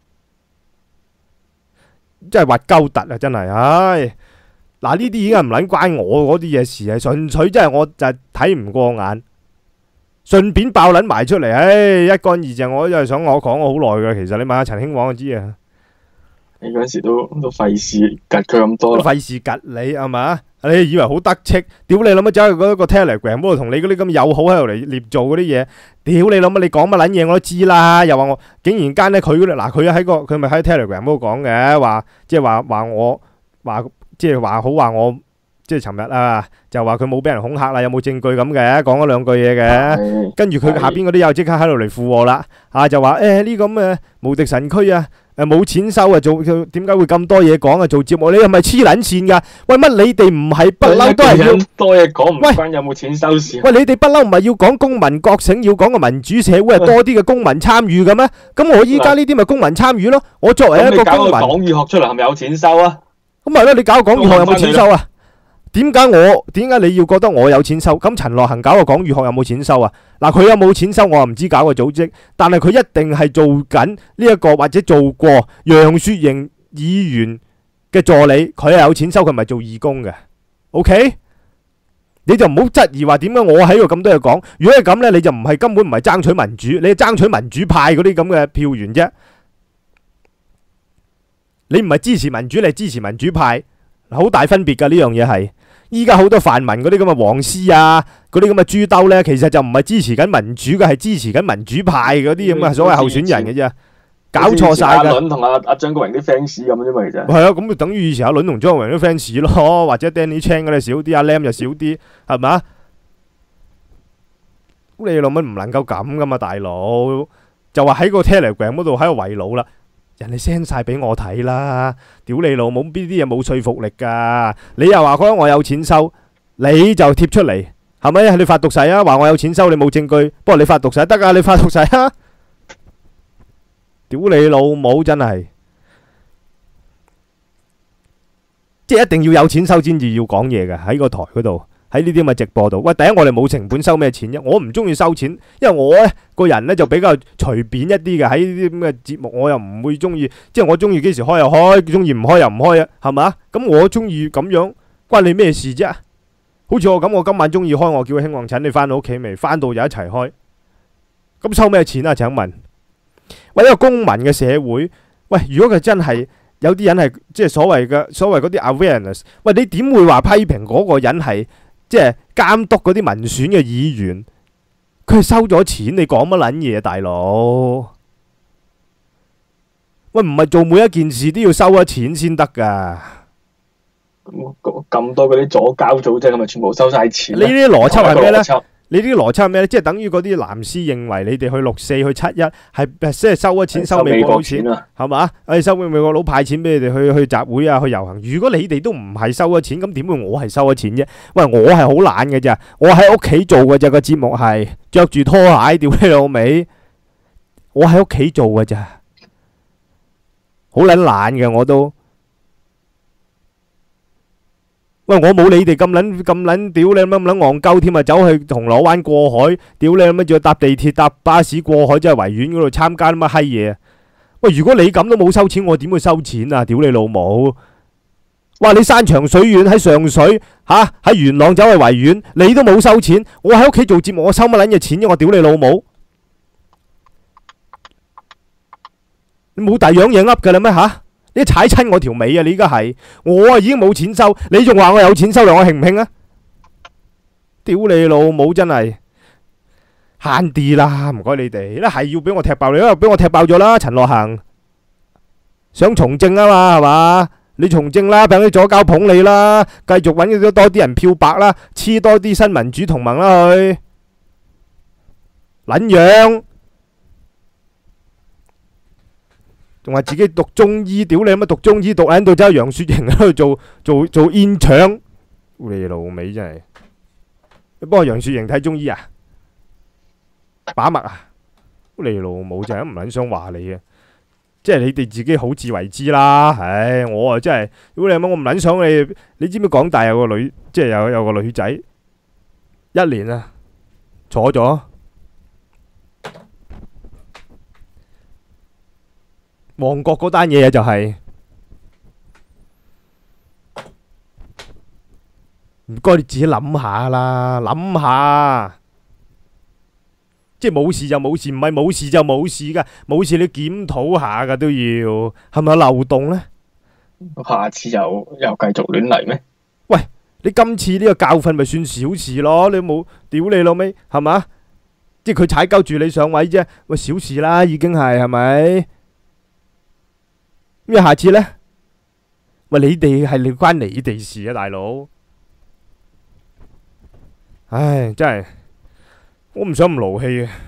真係核鳩突啊！真係，唉，嗱呢啲已經係唔撚關我嗰啲嘢事，係純粹真係我就睇唔過眼，順便爆撚埋出嚟，唉，一乾二淨。我真係想我講我好耐㗎，其實你問下陳興旺就知啊。 你嗰時都費事趌佢咁多啦， 費事趌你係嘛？你以為好得戚？屌你諗乜走去嗰個 Telegram 嗰度同你嗰啲咁友好喺度嚟捏做嗰啲嘢？屌你諗乜？你講乜撚嘢我都知啦。又話我竟然間咧，佢嗰度嗱，佢咪喺 Telegram 嗰度講嘅，話即係話我話即係話好話我即係尋日啊，就話佢冇俾人恐嚇啦，有冇證據咁嘅？講咗2句嘢嘅，跟住佢下邊嗰啲又即刻喺度嚟附和啦，就話呢個咁嘅無敵神區啊！冇錢收啊！做點解會咁多嘢講啊？做節目你係咪黐撚線噶？喂，乜你哋唔係不嬲都係要多嘢講，唔關有冇錢收事。 喂，你哋不嬲唔係要講公民覺醒，要講個民主社會係多啲嘅公民參與嘅咩？咁我依家呢啲咪公民參與咯？我作為一個公民， 你搞個港語學出嚟係咪有錢收啊？ 咁咪咯，你搞個港語學有冇錢收啊？ 點解你要覺得我有錢收？咁陳樂行搞個港語學有冇錢收啊？嗱，佢有冇錢收我又唔知，搞個組織，但係佢一定係做緊呢一個或者做過楊雪盈議員嘅助理，佢係有錢收，佢唔係做義工嘅。OK， 你就唔好質疑話點解我喺度咁多嘢講。如果係咁呢，你就根本唔係爭取民主，你係爭取民主派嗰啲咁嘅票源啫。你唔係支持民主，你係支持民主派，好大分別㗎。呢樣嘢係依家好多泛民嗰啲咁嘅黃絲啊，嗰啲咁嘅豬兜呢，其實就唔係支持緊民主嘅，係支持緊民主派嗰啲咁嘅所謂候選人嘅啫。搞錯晒㗎。 阿倫同阿張國榮啲 fans 咁啫嘛，其實係啊，咁就等於以前阿倫同張國榮啲 fans 咯，或者 Danny Chan 嗰啲少啲，阿 Lam 就少啲，係咪？咁你老母唔能夠咁噶嘛，大佬就話喺個 Telegram 嗰度喺度圍爐啦，人哋 send 晒俾我睇啦，屌你老母，邊啲嘢冇說服力㗎？你又話覺得我有錢收，你就貼出嚟，係咪？你發毒誓啊，話我有錢收，你冇證據，不過你發毒誓得㗎，你發毒誓啊！屌你老母，真係，即係一定要有錢收先至要講嘢嘅，喺個台嗰度，喺呢啲咁嘅直播度。喂，第一我哋冇成本收咩錢啫，我唔中意收錢，因為我呢個人呢就比較隨便一啲嘅，喺呢啲咁嘅節目我又唔會中意，即係我中意幾時開又開，中意唔開又唔開啊，係嘛？咁我中意咁樣，關你咩事啫？好似我咁，我今晚中意開，我叫興旺診，你翻到屋企未？翻到就一齊開，咁收咩錢啊？請問？喂，一個公民嘅社會，喂，如果佢真係有啲人係即係所謂嗰啲 awareness， 喂，你點會話批評嗰個人係即係監督嗰啲民選嘅議員？佢係收咗錢，你講乜撚嘢，大佬？喂，唔係做每一件事都要收咗錢先得㗎。 咁多嗰啲左膠組織係咪全部收晒錢？ 你呢啲邏輯係咩呢？你呢啲邏輯係咩咧？即係等於嗰啲藍絲認為你哋去6·4去7·1係即係收咗錢收美國佬錢，係嘛？收美國佬派錢俾你哋去集會啊，去遊行。如果你哋都唔係收咗錢，咁點會我係收咗錢啫？喂，我係好懶嘅咋，我喺屋企做嘅咋，個節目係着住拖鞋，屌你老味，我喺屋企做嘅咋，好撚懶嘅我都。喂，我冇你哋咁撚屌你乜撚戇鳩添啊！走去銅鑼灣過海，屌你乜仲要搭地鐵搭巴士過海，即係維園嗰度參加乜閪嘢啊！喂，如果你咁都冇收錢，我點會收錢啊？屌你老母！哇，你山長水遠喺上水嚇，喺元朗走去維園，你都冇收錢，我喺屋企做節目，我收乜撚嘢錢啫？我屌你老母！你冇第二樣嘢噏㗎啦咩嚇？你踩親我條尾啊！你依家係我啊已經冇錢收，你仲話我有錢收，你我興唔興啊？屌你老母，真係慳啲啦！唔該你哋，一係要俾我踢爆你，因為俾我踢爆咗啦！陳樂行想從政啊嘛，係嘛？你從政啦，俾啲左膠捧你啦，繼續揾多啲人漂白啦，黐多啲新民主同盟啦去，撚樣！仲話自己讀中醫，屌你乜讀中醫讀喺度，走去楊雪盈喺度做煙腸，你老味真係！你幫楊雪盈睇中醫啊？把脈啊？你老母真係唔撚想話你啊！即係你哋自己好自為之啦。唉，我啊真係，屌你乜我唔撚想你。你知唔知港大有個女，即係有個女仔1年啊坐咗。旺角嗰單嘢就係唔該，你自己諗下啦，諗下，即係冇事就冇事，唔係冇事就冇事噶，冇事你檢討下噶都要，係咪有漏洞呢？ 下次又繼續亂嚟咩？ 喂，你今次呢個教訓咪算小事咯？你冇屌你老味係嘛？即係佢踩鳩住你上位啫，喂，小事啦，已經係咪？咁下次呢？喂，你哋係你關你哋事啊，大佬！唉，真係我唔想咁勞氣啊！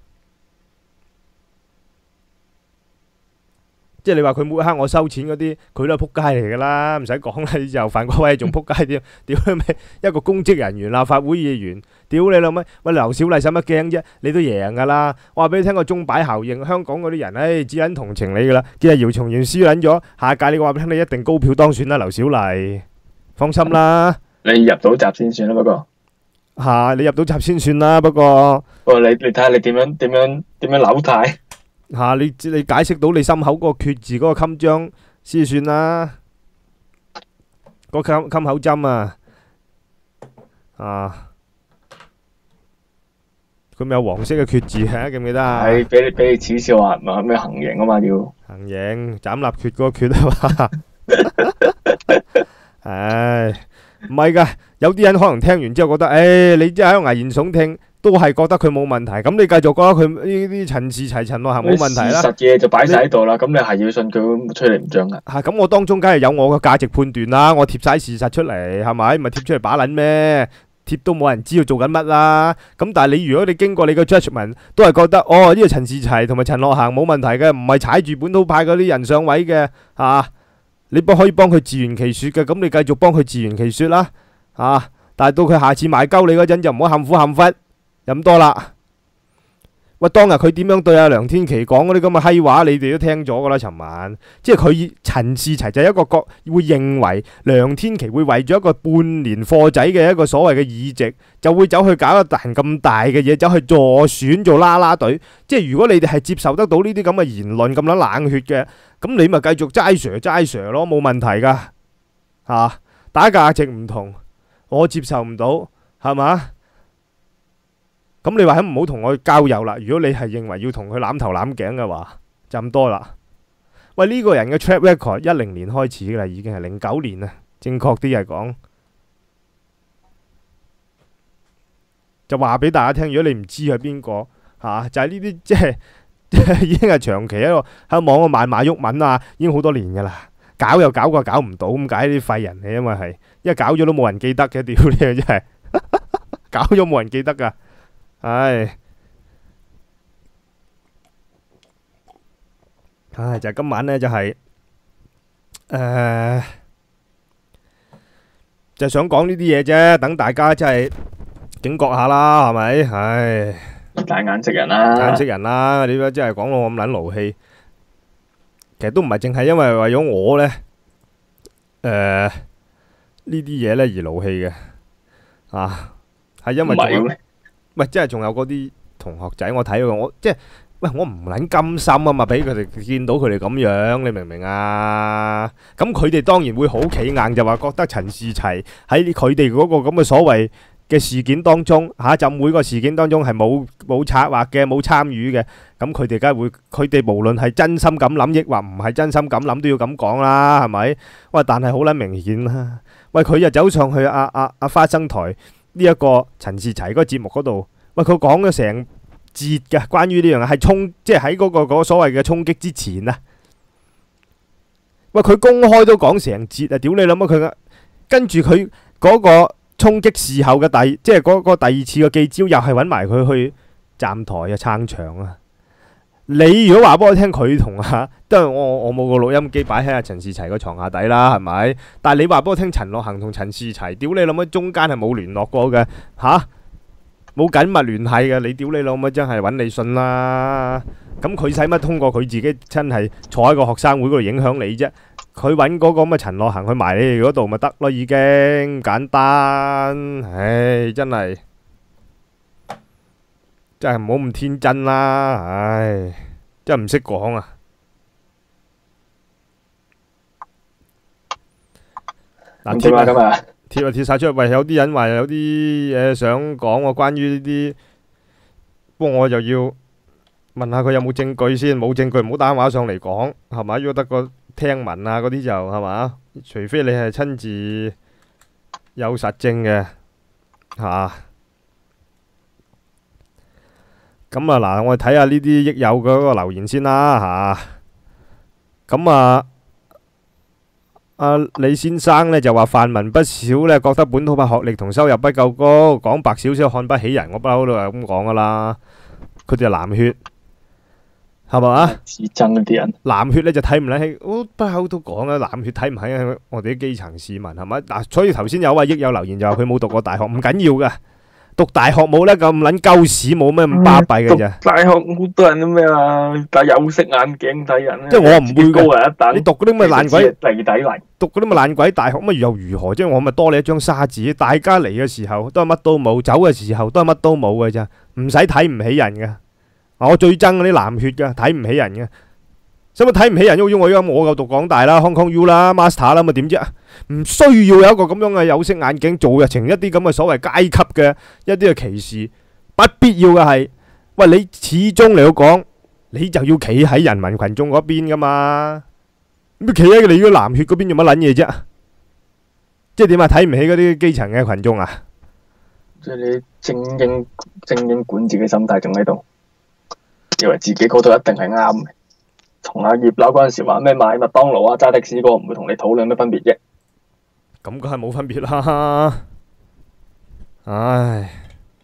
即係你話佢抹黑我收錢嗰啲，佢都係撲街嚟噶啦，唔使講啦。以後范國威仲撲街啲，屌你咩？一個公職人員、立法會議員，屌你老味！喂，劉小麗使乜驚啫？你都贏噶啦！我話俾你聽個鐘擺效應，香港嗰啲人，唉，只撚同情你噶啦。見阿姚松炎輸撚咗，下屆你話俾你聽，你一定高票當選啦，劉小麗，放心啦。 你入到閘先算啦。不過你入到閘先算啦。不過你睇下你點樣扭態。 你解釋到你心口嗰個決字嗰個襟章先算啦。個襟口針佢咪有黃色嘅決字嘅，記唔記得啊？ 係俾你恥笑話咩行刑啊嘛，要行刑斬立決嗰個決啊嘛。唉，唔係㗎，有啲人可能聽完之後覺得，你真係喺度危言聳聽，都係覺得佢冇問題。咁你繼續覺得佢呢啲陳士齊、陳樂行冇問題啦。 事實嘅嘢就擺晒喺度啦，咁你係要信佢吹你唔脹㗎。 咁我當中梗係有我嘅價值判斷啦，我貼晒事實出嚟，係咪？咪貼出嚟把撚咩？貼都冇人知道做緊乜啦。咁但係如果你經過你個 judgment 都係覺得呢個陳士齊同埋陳樂行冇問題嘅，唔係踩住本土派嗰啲人上位嘅你可以幫佢自圓其說嘅，咁你繼續幫佢自圓其說啦但係到佢下次賣鳩你嗰陣就唔好喊苦喊忽咁多啦。喂，當日佢點樣對阿梁天琦講嗰啲咁嘅閪話，你哋都聽咗噶啦。尋晚即係佢陳士齊就係一個會認為梁天琦會為咗一個半年貨仔嘅一個所謂嘅議席，就會走去搞一壇咁大嘅嘢，走去助選做啦啦隊。即係如果你哋係接受得到呢啲咁嘅言論咁樣冷血嘅，咁你咪繼續齋 Sir 咯，冇問題噶大家價值唔同，我接受唔到，係嘛？咁你話唔好同我交友啦。如果你係認為要同佢攬頭攬頸嘅話，就咁多啦。喂，呢個人嘅 track record 10年開始噶啦，已經係09年啦，正確啲係講，就話俾大家聽。如果你唔知係邊個就係呢啲即係已經係長期喺度喺網度賣喐文已經好多年噶啦。搞又搞過搞唔到，咁解啲廢人嚟，因為搞咗都冇人記得嘅，屌你真係搞咗冇人記得噶。就係今晚呢，就係就想講呢啲嘢啫，等大家真係警覺下啦，係咪？ 大眼識人啦， 眼識人啦，你真係講到我咁撚勞氣，其實都唔係淨係因為為咗我呢呢啲嘢呢而勞氣嘅係因為喂，即係仲有嗰啲同學仔，我睇佢，我即係喂，我唔撚甘心啊嘛，俾佢哋見到佢哋咁樣，你明唔明啊？咁佢哋當然會好企硬，就話覺得陳士齊喺佢哋嗰個咁嘅所謂嘅事件當中，浸會個事件當中係冇策劃嘅，冇參與嘅。咁佢哋梗係會，佢哋無論係真心咁諗，抑或唔係真心咁諗，都要咁講啦，係咪？喂，但係好撚明顯啦，喂，佢就走上去花生台呢一個陳士齊嗰個節目嗰度，喂，佢講咗成節嘅關於呢樣嘢，係即係喺嗰個所謂嘅衝擊之前啊，喂，佢公開都講成節啊，屌你諗乜佢跟住佢嗰個衝擊事後嘅即係嗰個第二次嘅記招，又係揾埋佢去站台撐場啊！你如果話俾我聽，佢同都係我冇個錄音機擺喺陳士齊個床下底啦，係咪？但係你話俾我聽，陳樂行同陳士齊，屌你諗乜中間係冇聯絡過嘅冇緊密聯繫嘅，你屌你老母真係揾你信啦！咁佢使乜通過佢自己真係坐喺個學生會嗰度影響你啫？佢揾嗰個咁嘅陳樂行去埋你哋嗰度咪得咯，已經簡單。唉，真係唔好咁天真啦！唉，真係唔識講啊！嗱， 點啊咁啊？ 貼晒出去，喂！有啲人話有啲嘢想講喎，關於呢啲，不過我就要問下佢有冇證據先，冇證據唔好打電話上嚟講，係咪？如果得個聽聞嗰啲就係嘛？除非你係親自有實證嘅咁嗱，我哋睇下呢啲益友嗰個留言先啦咁李先生呢就話泛民不少呢覺得本土派學歷同收入不夠高，講白少少看不起人，我不嬲都係咁講噶啦。佢哋係藍血，係嘛？ 似真嗰啲人， 藍血呢就睇唔起，我不嬲都講啦，藍血睇唔起我哋啲基層市民，係咪？嗱，所以頭先有位益友留言就話佢冇讀過大學，唔緊要噶。 讀大學冇咧咁撚鳩屎，冇咩咁巴閉嘅咋。 讀大學好多人都咩啊，戴有色眼鏡睇人啊， 即係我唔會嘅高人一等。 你讀嗰啲咁嘅爛鬼， 地底嚟， 讀嗰啲咁嘅爛鬼大學，咁又如何？即係我咪多你一張沙紙。大家嚟嘅時候都係乜都冇，走嘅時候都係乜都冇嘅咋，唔使睇唔起人嘅。我最憎嗰啲藍血嘅，睇唔起人嘅。使乜睇唔起人？因為我夠讀港大啦、Hong Kong U 啦、Master 啦，咪點啫？唔需要有一個咁樣嘅有色眼鏡做嘅，成一啲咁嘅所謂階級嘅一啲嘅歧視，不必要嘅係，喂，你始終嚟講，你就要企喺人民群眾嗰邊噶嘛，咁企喺你嗰藍血嗰邊做乜撚嘢啫？即係點啊？睇唔起嗰啲基層嘅群眾啊？ 即係你精英管治嘅心態仲喺度，以為自己嗰度一定係啱嘅。同阿葉劉嗰陣時話咩買麥當勞啊、揸的士嗰個唔會同你討論咩分別啫。 咁梗係冇分別啦，唉，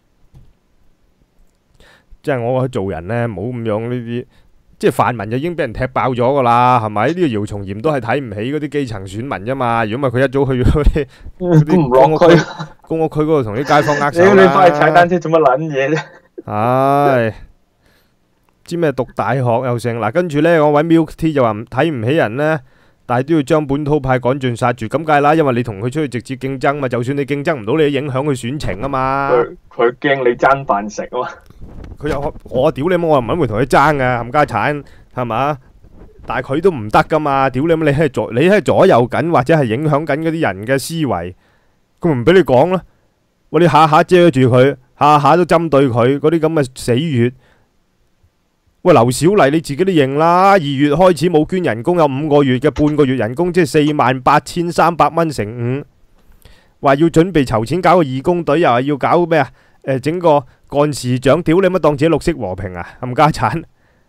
即係我覺得做人呢，冇咁樣呢啲，即係泛民就已經俾人踢爆咗噶啦，係咪？呢個姚松炎都係睇唔起嗰啲基層選民啫嘛。如果唔係佢一早去咗嗰啲唔落區， 公屋區嗰度同啲街坊握手啦。 你翻去踩單車做乜撚嘢啫？ 唉，知咩讀大學又成嗱，跟住呢，我位 Milk Tea 就話睇唔起人呢，但係都要將本土派趕盡殺絕，咁梗係啦，因為你同佢出去直接競爭嘛，就算你競爭唔到，你影響佢選情啊嘛。 佢驚你爭飯食啊嘛。 佢又我屌你媽，我又唔肯會同佢爭啊，冚家產係嘛？但係佢都唔得噶嘛，屌你媽，你係左右緊或者係影響緊嗰啲人嘅思維，佢唔俾你講啦。喂，你下下遮住佢，下下都針對佢嗰啲咁嘅死穴。喂，劉小麗你自己都認啦，2月開始冇捐人工，有5個月嘅半個月人工，即係48,300蚊乘5，話要準備籌錢搞個義工隊，又係要搞咩啊？整個幹事長，屌你乜當自己綠色和平啊？冚家產，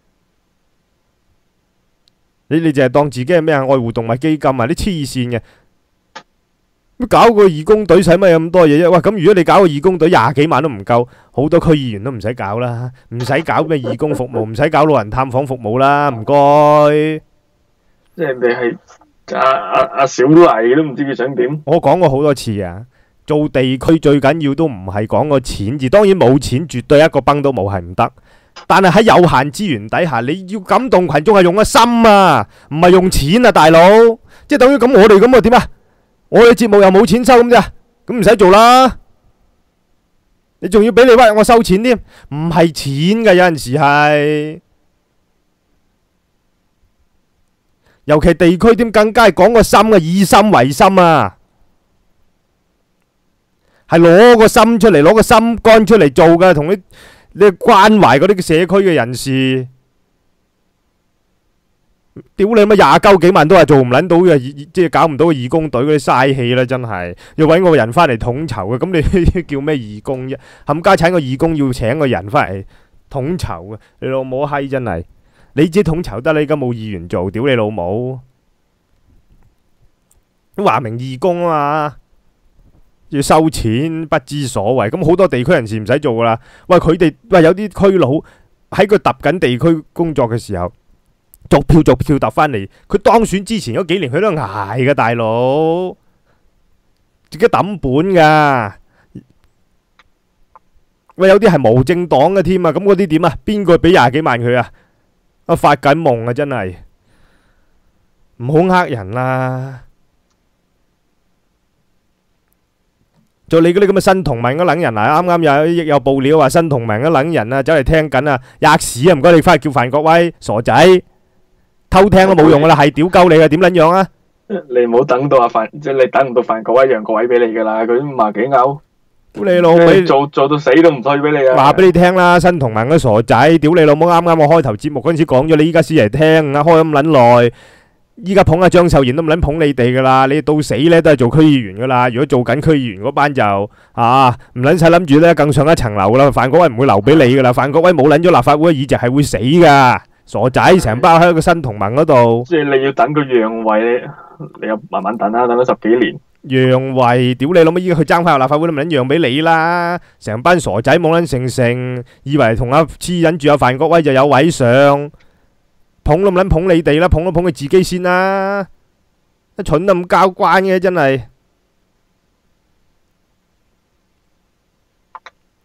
你淨係當自己係咩啊？愛護動物基金啊？啲黐線嘅，搞個義工隊使乜咁多嘢啫？喂，咁如果你搞個義工隊20幾萬都唔夠，好多區議員都唔使搞啦，唔使搞咩義工服務，唔使搞老人探訪服務啦，唔該。 即係你係阿小麗都唔知佢想點。 我講過好多次啊，做地區最緊要都唔係講個錢字，當然冇錢絕對一個崩都冇係唔得，但係喺有限資源底下，你要感動群眾係用個心啊，唔係用錢啊，大佬。即係等於咁我哋咁啊點啊？我哋節目又冇錢收咁咋，咁唔使做啦。你仲要俾你屈我收錢添，唔係錢㗎，有陣時係，尤其地區點更加係講個心嘅，以心為心啊，係攞個心出嚟，攞個心肝出嚟做㗎，同你關懷嗰啲社區嘅人士。屌你乜20幾萬都係做唔撚到嘅，即係搞唔到個義工隊嗰啲嘥氣啦，真係要揾個人翻嚟統籌嘅，咁你叫咩義工啫？冚家產個義工要請個人翻嚟統籌嘅，你老母閪真係，你自己統籌得，你而家冇議員做，屌你老母！都話明義工啊嘛，要收錢不知所謂，咁好多地區人士唔使做噶啦。喂，佢哋有啲區佬喺佢揼緊地區工作嘅時候。逐票揼翻嚟，佢當選之前嗰幾年佢都捱嘅，大佬自己抌本噶。喂，有啲係無政黨嘅添啊，咁嗰啲點啊？邊個俾20幾萬佢啊？啊，發緊夢啊，真係唔好呃人啦。做你嗰啲咁嘅新同盟嗰撚人啊，啱啱亦有報料話新同盟嗰撚人啊，走嚟聽緊啊，吔屎啊！唔該你翻去叫范國威傻仔。偷聽都冇用噶啦，係屌鳩你啊！點撚樣啊？ 你唔好等到即係你等唔到范國威讓個位俾你噶啦，佢50幾歐， 屌你老味， 做到死都唔退俾你啊！ 話俾你聽啦，新同盟嗰傻仔，屌你老母！啱啱我開頭節目嗰陣時講咗，你依家先嚟聽啊，開咁撚耐，依家捧阿張秀賢都唔撚捧你哋噶啦，你到死咧都係做區議員噶啦。如果做緊區議員嗰班就唔撚使諗住咧更上一層樓啦。范國威唔會留俾你噶啦，范國威冇撚咗立法會議席係會死噶。傻仔，成包喺個新同盟嗰度。即係你要等佢讓位，你又慢慢等啦，等咗10幾年。讓位，屌你老母！依家佢爭翻入立法會都唔撚讓俾你啦。成班傻仔冇撚成，以為同阿黐忍住阿范國威就有位上，捧都唔撚捧你哋啦，捧都捧佢自己先啦。一蠢得咁交關嘅真係。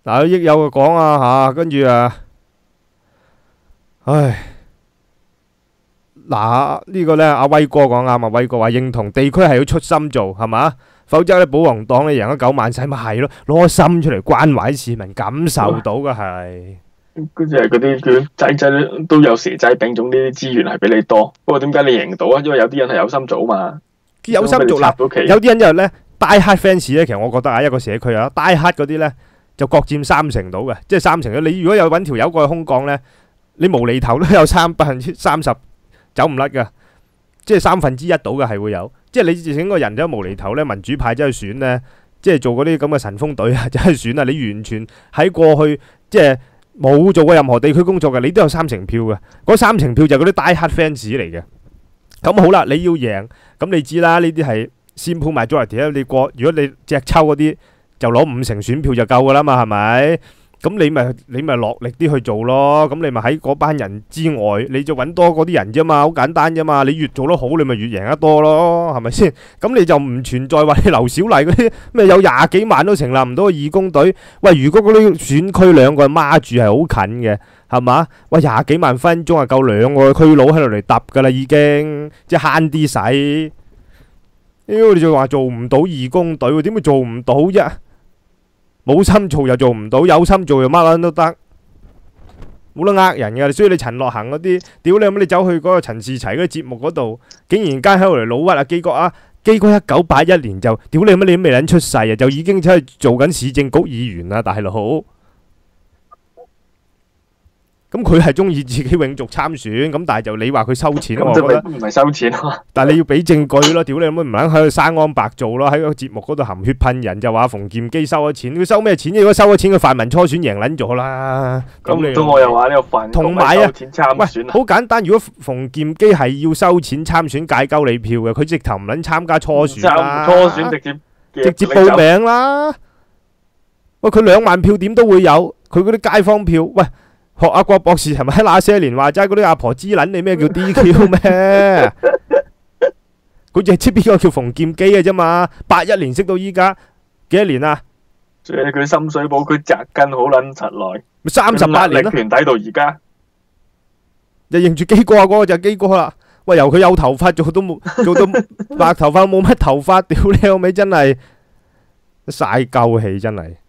嗱，益友講啊嚇，跟住唉，嗱呢個呢，阿威哥講啱啊，威哥話認同地區係要出心做係嘛，否則呢，保皇黨呢贏咗9萬使咪係咯，攞個心出嚟關懷市民，感受到嘅係。 跟住係嗰啲仔都有蛇齋餅種，呢啲資源係比你多。不過點解你贏唔到啊？因為有啲人係有心做嘛。 有心做嗱，有啲人就呢 die hard fans 呢，其實我覺得一個社區die hard 嗰啲呢，就各佔30%到嘅，即係30%。你如果有揾條友過去空降呢，你無厘頭都有30%走唔甩㗎，即係1/3到嘅係會有。即係你整個人都無厘頭呢，民主派走去選呢，即係做嗰啲咁嘅神風隊走去選啊，你完全喺過去即係冇做過任何地區工作嘅，你都有30%票嘅。嗰30%票就係嗰啲 die hard fans 嚟嘅。咁好啦，你要贏，咁你知啦，呢啲係simple majority 啦。如果你隻抽嗰啲就攞50%選票就夠噶啦嘛，係咪？咁你咪落力啲去做咯。咁你咪喺嗰班人之外，你就揾多嗰啲人啫嘛，好簡單啫嘛。你越做得好，你咪越贏得多咯，係咪先？咁你就唔存在話你劉小麗嗰啲咩有20幾萬都成立唔到個義工隊。喂，如果嗰啲選區2個人孖住係好近嘅，係嘛？喂，20幾萬分鐘係夠2個區佬喺度嚟揼噶啦，已經即係慳啲使。你仲話做唔到義工隊，點會做唔到啫？冇心做又做唔到，有心做又乜撚都得，冇得呃人㗎。所以你陳樂行嗰啲，屌你咁你走去嗰個陳士齊嗰啲節目嗰度，竟然間喺度嚟老屈啊基哥啊！基哥1981年就屌你乜你都未撚出世啊，就已經出去做緊市政局議員啦，大佬。咁佢係中意自己永續參選，咁但係就你話佢收錢，我覺得唔係收錢啊。 但係你要俾證據咯，屌你乜唔撚喺度生安白做咯，喺個節目嗰度含血噴人，就話馮劍基收咗錢，佢收咩錢？如果收咗錢，佢泛民初選贏撚咗啦。 咁都我又話呢個泛民同埋收錢參選喂，好簡單，如果馮劍基係要收錢參選解鳩你票嘅，佢直頭唔撚參加初選啦， 初選直接報名啦。喂，佢2萬票點都會有，佢嗰啲街坊票，喂。學阿郭博士係咪喺那些年話齋嗰啲阿婆知撚你咩叫 DQ 咩？佢就係知邊個叫馮劍基嘅啫嘛，81年識到依家幾多年啊？ 所以佢深水埗佢扎根好撚柒耐， 咪38年咯， 權睇到而家， 就認住基哥啊，嗰個就係基哥啦。喂，由佢有頭髮做到白頭髮冇乜頭髮，屌你老味真係晒鳩氣真係。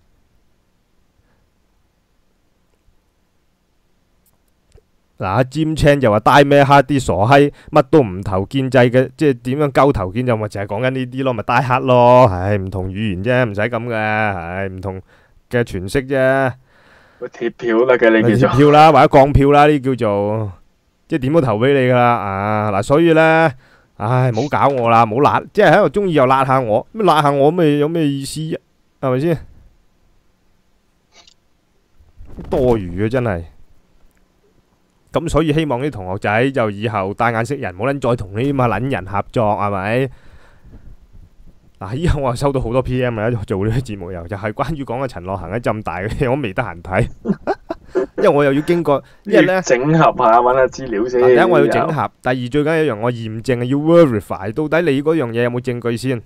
嗱，阿詹青就話帶咩黑啲傻閪，乜都唔投建制嘅，即係點樣鳩投建制咪就係講緊呢啲咯，咪帶黑咯，唉，唔同語言啫，唔使咁嘅，唉，唔同嘅詮釋啫。 貼票啦嘅你叫做貼票啦，或者鋼票啦，呢叫做即係點都投俾你噶啦，啊嗱，所以咧，唉，唔好搞我啦，唔好辣，即係喺度中意又辣下我，咁辣下我咪有咩意思啫？係咪先？多餘啊，真係。咁所以希望啲同學仔就以後帶眼識人，冇撚再同呢啲咁嘅撚人合作，係咪？嗱，依家我又收到好多 PM 啊，做呢啲節目又係關於講嘅陳樂行喺浸大嘅嘢，我未得閒睇，因為我又要經過，因為咧整合下揾下資料先。 第一我要整合，第二最緊要一樣我驗證啊，要 verify 到底你嗰樣嘢有冇證據先。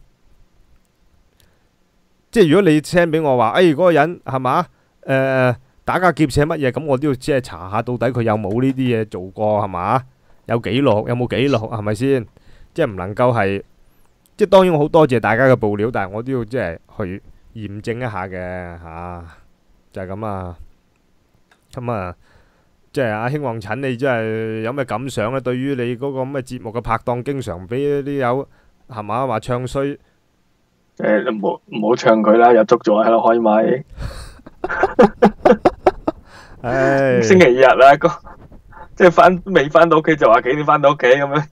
即係如果你 send 俾我話，嗰個人係嘛？打家劫舍乜嘢咁，我都要即係查下到底佢有冇呢啲嘢做過係嘛？有記錄有冇記錄係咪先？即係唔能夠係，即係當然我好多謝大家嘅報料，但係我都要即係去驗證一下嘅嚇，就係咁啊。咁啊，即係阿興旺陳，你真係有咩感想咧？對於你嗰個咁嘅節目嘅拍檔，經常俾啲友係嘛話唱衰， 你唔好唱佢啦，又捉咗喺度開咪。星期日啦，即係未翻到屋企就話幾點翻到屋企咁樣。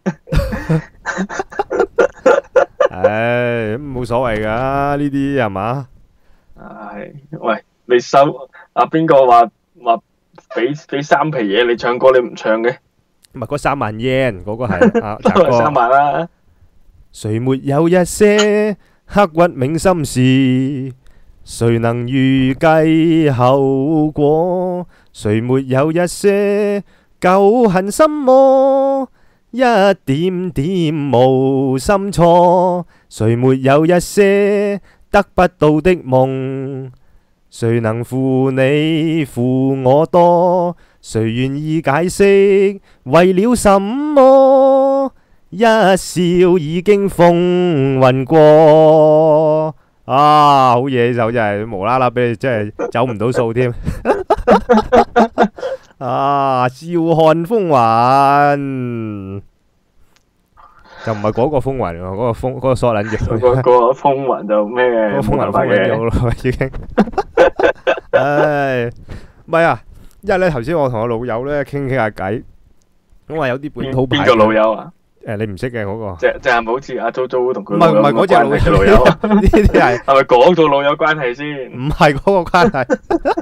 冇所謂噶呢啲係嘛？ 喂，你收邊個話俾3皮嘢你唱歌，你唔唱嘅？ 唔係嗰3萬 yen 嗰個係啊， 都係3萬啦。 誰沒有一些刻骨銘心事？誰能預計後果？誰沒有一些舊恨心魔？一點點無心錯。誰沒有一些得不到的夢？ 誰能負你負我多？誰願意解釋為了什麼？一笑已經風雲過。啊，好嘢！呢首真係無啦啦俾你真係走唔到數添。啊，笑看風雲就唔係嗰個風雲喎，嗰個風嗰個索撚咗。 嗰個風雲就咩？ 嗰個風雲風緊咗咯，已經。唉，唔係啊，因為咧頭先我同我老友咧傾下偈，咁話有啲本土牌。 邊個老友啊？ 你唔識嘅嗰個。 即係咪好似阿 JoJo 同佢唔係嗰隻老友啊？ 呢啲係係咪講到老友關係先？ 唔係嗰個關係，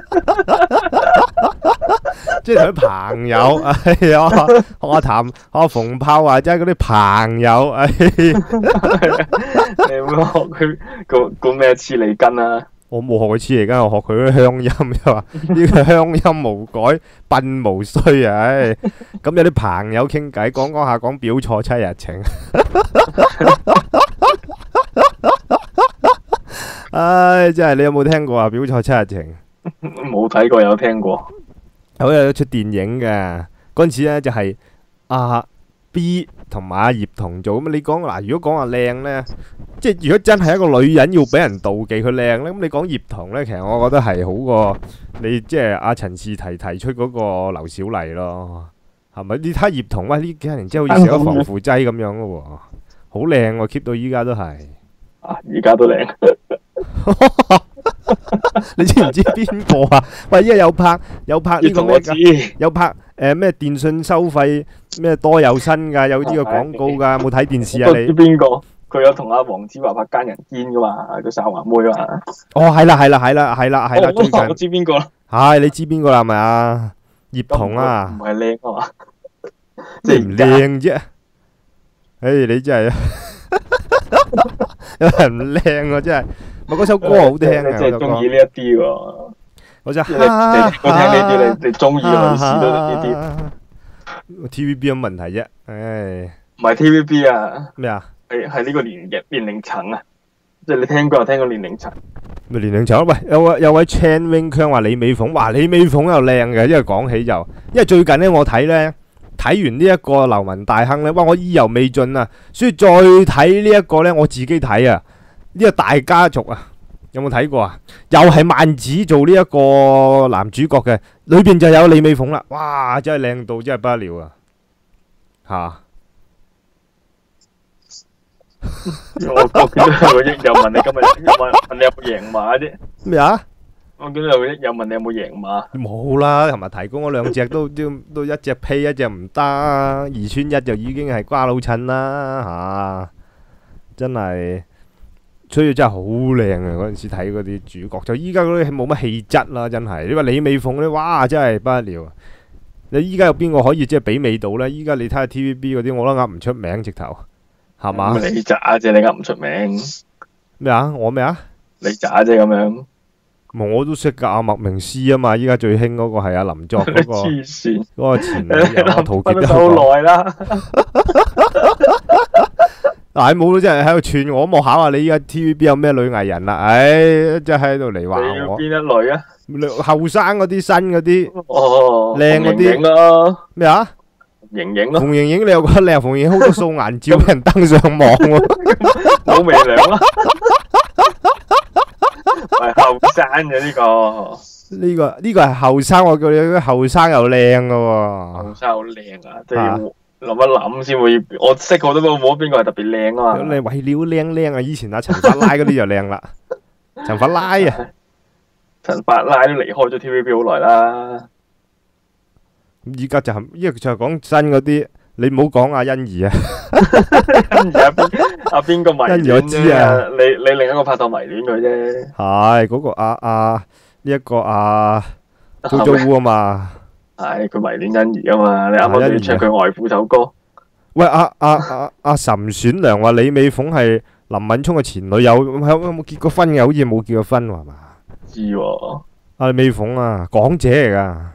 即係同啲朋友。哎呀，學阿譚、學阿馮炮話齋嗰啲朋友。哎， 你有冇學佢個咩黐脷根啊？ 我冇學佢黐嚟㗎，我學佢嗰啲鄉音，又話呢個鄉音無改，鬢無衰啊！唉，咁有啲朋友傾偈，講講下講表錯七日情。唉，真係你有冇聽過啊？表錯七日情？ 冇睇過，有聽過。 好有一出電影嘅，嗰陣時咧就係阿 B 同埋阿葉童做。咁你講嗱，如果講話靚咧，即係如果真係一個女人要俾人妒忌佢靚咧，咁你講葉童咧，其實我覺得係好過你即係阿陳士提提出嗰個劉小麗咯，係咪？你睇葉童喂，呢幾年真係好似食咗防腐劑咁樣嘅喎，好靚喎，keep 到依家都係。 啊，而家都靚。 你知唔知邊個啊？喂，依家有拍呢個咩㗎？有拍咩電信收費咩多有新㗎？有呢個廣告㗎？有冇睇電視啊？你知邊個？佢有同阿黃子華拍奸人堅㗎嘛？個哨牙妹啊！ 哦，係啦，最近我知邊個啦。 係你知邊個啦？係咪啊？葉童啊？ 唔係靚啊嘛？ 即係唔靚啫？唉，你真係有人唔靚啊！真係。咪嗰首歌好聽啊！ 即係中意呢一啲喎。 我就你聽呢啲，你中意嘅女士都呢啲。TVB 有問題啫，唉。 唔係 TVB 啊。 咩啊？ 係呢個年齡層啊，即係你聽過年齡層。 咪年齡層喂，有位 Chan Wing 強話李美鳳，哇李美鳳又靚嘅，因為講起就，因為最近咧我睇完呢一個流民大亨咧，哇我意猶未盡啊，所以再睇呢一個咧我自己睇啊。呢個大家族啊，有冇睇過啊？又係萬梓做呢一個男主角嘅，裏邊就有李美鳳啦。哇，真係靚到真係不得了啊！嚇！ 我見到有個益友問你今日問你有冇贏馬啫？ 咩啊？ 我見到有個益友問你有冇贏馬？ 冇啦，同埋提供嗰兩隻都一隻批一隻唔得，二串一就已經係瓜老襯啦嚇！真係。所以真係好靚啊！嗰陣時睇嗰啲主角，就依家嗰啲冇乜氣質啦，真係。你話李美鳳咧，哇，真係不得了啊！你依家有邊個可以即係媲美到咧？依家你睇下 TVB 嗰啲，我都噏唔出名，直頭係嘛？ 你渣啫，你噏唔出名咩啊？我咩啊？ 你渣啫咁樣。 我都識㗎，阿麥明詩啊嘛！依家最興嗰個係阿林作嗰個， 黐線嗰個前女友阿陶傑都好耐啦。 嗱，冇都真係喺度串我，冇考下你依家 TVB 有咩女藝人啦？唉，真係喺度嚟話我。 邊一類啊？ 後生嗰啲，新嗰啲， 哦， 靚嗰啲咯。 咩啊？ 盈盈咯。 馮盈盈你又覺得靚？馮盈盈好多素顏照俾人登上網喎。 冇微涼啦。係後生嘅呢個。 呢個係後生，我叫你後生又靚噶喎。 後生好靚啊！即係。諗一諗先會，我識好多都冇邊個係特別靚啊嘛。 你為料靚啊！以前阿陳法拉嗰啲就靚啦，陳法拉啊， 陳法拉都離開咗 TVB 好耐啦。 咁依家就係，因為就係講新嗰啲，你唔好講阿欣宜啊。 欣宜阿邊個迷戀？ 欣宜我知啊， 你另一個拍檔迷戀佢啫。 係嗰個呢一個租租屋啊嘛。 係佢迷戀欣宜啊嘛，你啱啱要唱佢外父首歌。 喂，阿岑選良話李美鳳係林敏聰嘅前女友，有冇結過婚嘅？好似冇結過婚係嘛？ 知喎。 阿李美鳳啊，港姐嚟噶。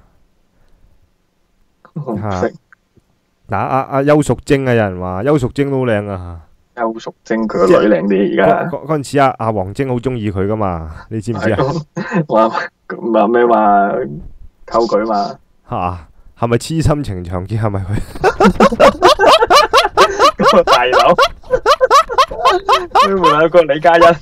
唔識。 嗱，阿邱淑貞啊，有人話邱淑貞都好靚啊。 邱淑貞佢個女靚啲而家。 嗰陣時阿黃晶好中意佢噶嘛，你知唔知啊？ 話咩話溝佢嘛？ 嚇，係咪痴心情長見？係咪佢？ 咁個大佬，佢換有個李嘉欣。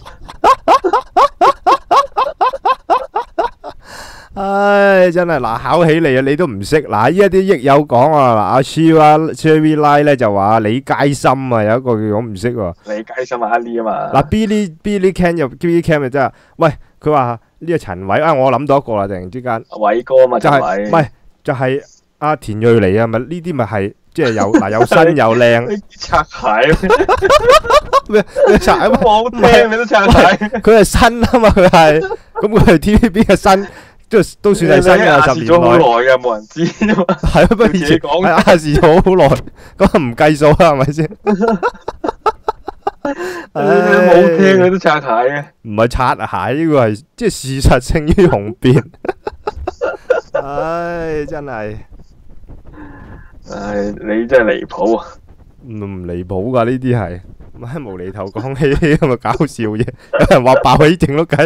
唉，真係嗱，考起你啊！你都唔識嗱，依家啲益友講啊，嗱，阿 Cherry Lie 咧就話李佳芯啊，有一個我唔識喎。 李佳芯阿 Lee 啊嘛。 嗱，Billy Cam 就 Billy Cam 就真係，喂，佢話呢個陳偉啊，我諗到一個啦，突然之間偉哥啊嘛， 就係唔係就係阿田蕊妮啊？咪呢啲咪係即係有嗱有身有靚。 擦鞋咩擦啊？ 冇聽你都擦鞋。 佢係新啊嘛，佢係咁佢係 TVB 嘅新。都算係新嘅10年咗好耐嘅，冇人知啫嘛。 係啊，不過以前係亞視做好耐，咁唔計數啦，係咪先？ 你冇聽你都擦鞋嘅。 唔係擦鞋，呢個係即係事實勝於雄辯。唉，真係。 唉，你真係離譜啊！ 唔離譜㗎，呢啲係乜無厘頭講起咁嘅搞笑嘢，有人話爆起症都計。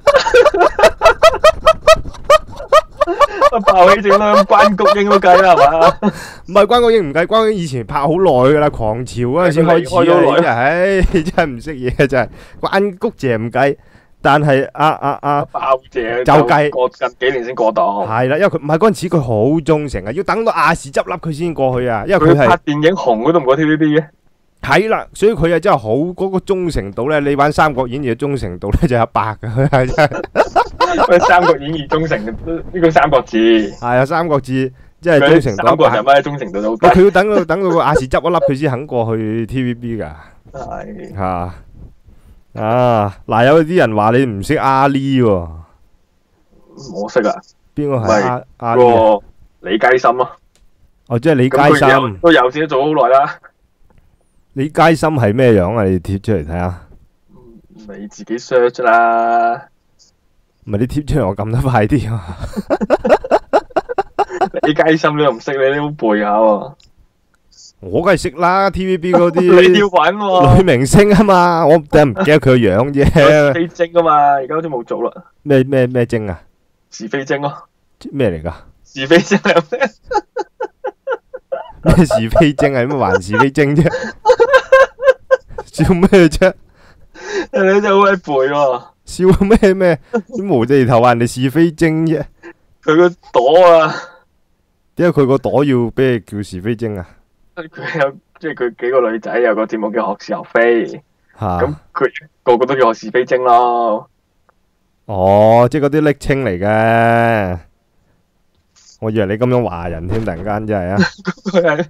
爆起症啦，關菊英都計啦，係嘛？ 唔係關菊英唔計，關菊英以前拍好耐㗎啦，狂潮嗰陣時開始啊，唉，真係唔識嘢真係。關菊姐唔計，但係爆姐就計過近幾年先過檔。 係啦，因為佢唔係嗰陣時佢好忠誠啊，要等到亞視執笠佢先過去啊，因為佢係拍電影紅嗰都唔過 TVB 嘅。 係啦，所以佢啊真係好嗰個忠誠度咧，你玩《三國演義》嘅忠誠度咧就100㗎，佢係真係。 喂，《三國演義》忠誠呢個《三國志》 係啊，《三國志》即係忠誠度三國人物忠誠度都好低。 佢要等到個亞視執咗笠，佢先肯過去 TVB 㗎。 係嚇嗱，有啲人話你唔識阿 Lee 喎， 我識啊。 邊個係阿 Lee 個李佳芯咯。 哦，即係李佳芯。 都有錢做好耐啦。 李佳芯係咩樣啊？你貼出嚟睇下。 你自己 search 啦。 唔係你貼出嚟，我撳得快啲啊！ 李佳芯你又唔識，你都好背下喎。 我梗係識啦 ，TVB 嗰啲你要揾喎。 女明星啊嘛，我第日唔記得佢個樣啫。 非精啊嘛，而家好似冇做啦。 咩精啊？ 是非精咯。 咩嚟㗎？ 是非精係咩？ 咩是非精係咩？還是非精啫？笑咩啫？ 你真係好鬼背喎！ 笑咩？啲無厘頭話人哋是非精啫。 佢個朵啊！ 點解佢個朵要俾你叫是非精啊？ 佢有即係佢幾個女仔有個節目叫學是學非， 嚇咁佢個個都叫學是非精咯。 哦，即係嗰啲昵稱嚟嘅。我以為你咁樣話人添，突然間真係啊！ 佢係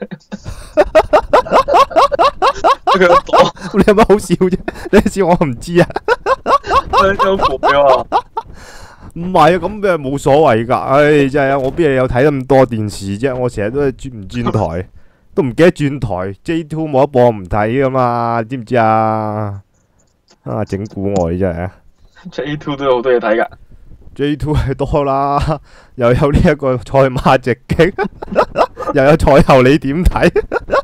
佢個朵， 你有乜好笑啫？你笑我唔知啊！ 佢都好攰喎。 唔係啊，咁嘅冇所謂㗎。唉，真係啊！我邊有睇咁多電視啫？我成日都係轉唔轉台，都唔記得轉台。J2 冇得播唔睇㗎嘛？知唔知啊？啊，整蠱我真係啊 ！J2 都有好多嘢睇㗎。 J2 係多啦，又有呢一個賽馬直擊，又有賽後你點睇？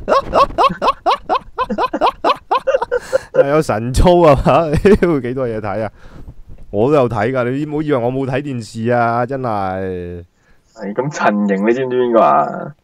又有神操啊嘛？幾多嘢睇啊！我都有睇㗎，你唔好以為我冇睇電視啊！真係。 係咁，陳瑩你知唔知邊個啊？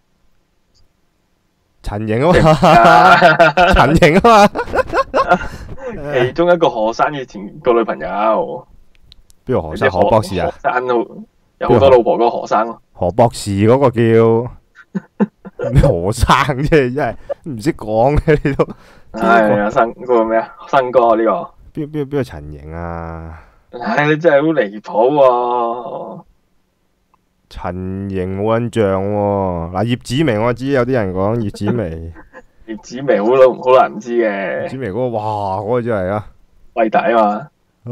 陳瑩啊嘛，陳瑩啊嘛， 其中一個何生以前個女朋友。 邊個何生？何博士啊？ 何生有好多老婆嗰個何生咯。 何博士嗰個叫咩何生啫？真係唔識講嘅你都。 係啊，新嗰個咩啊？新哥呢個。 邊個陳瑩啊？ 唉，你真係好離譜喎！ 陳瑩冇印象喎。嗱，葉子楣我知，有啲人講葉子楣。 葉子楣好難唔知嘅。 葉子楣嗰個哇，嗰個真係啊， 偉大啊嘛！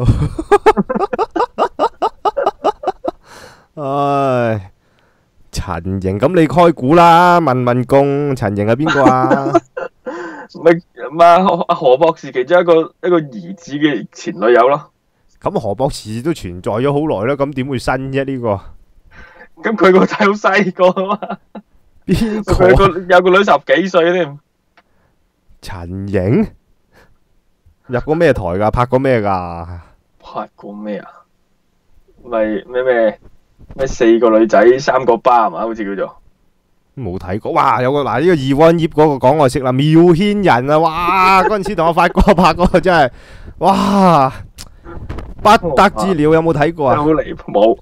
唉，陳瑩咁你開估啦，問公陳瑩係邊個啊？ 咪阿何博士其中一個兒子嘅前女友咯。 咁何博士都存在咗好耐啦，咁點會新啫呢個？ 咁佢個仔好細個啊嘛。 邊個？佢有個女10幾歲添。 陳瑩？ 入過咩台㗎？拍過咩㗎？ 拍過咩啊？咪咩4個女仔3個巴係嘛？好似叫做冇睇過。哇！有個嗱呢個二温葉嗰個講我識啦，妙軒人啊！哇！嗰陣時同我發哥拍嗰個真係哇不得之了。有冇睇過啊？ 好離譜冇。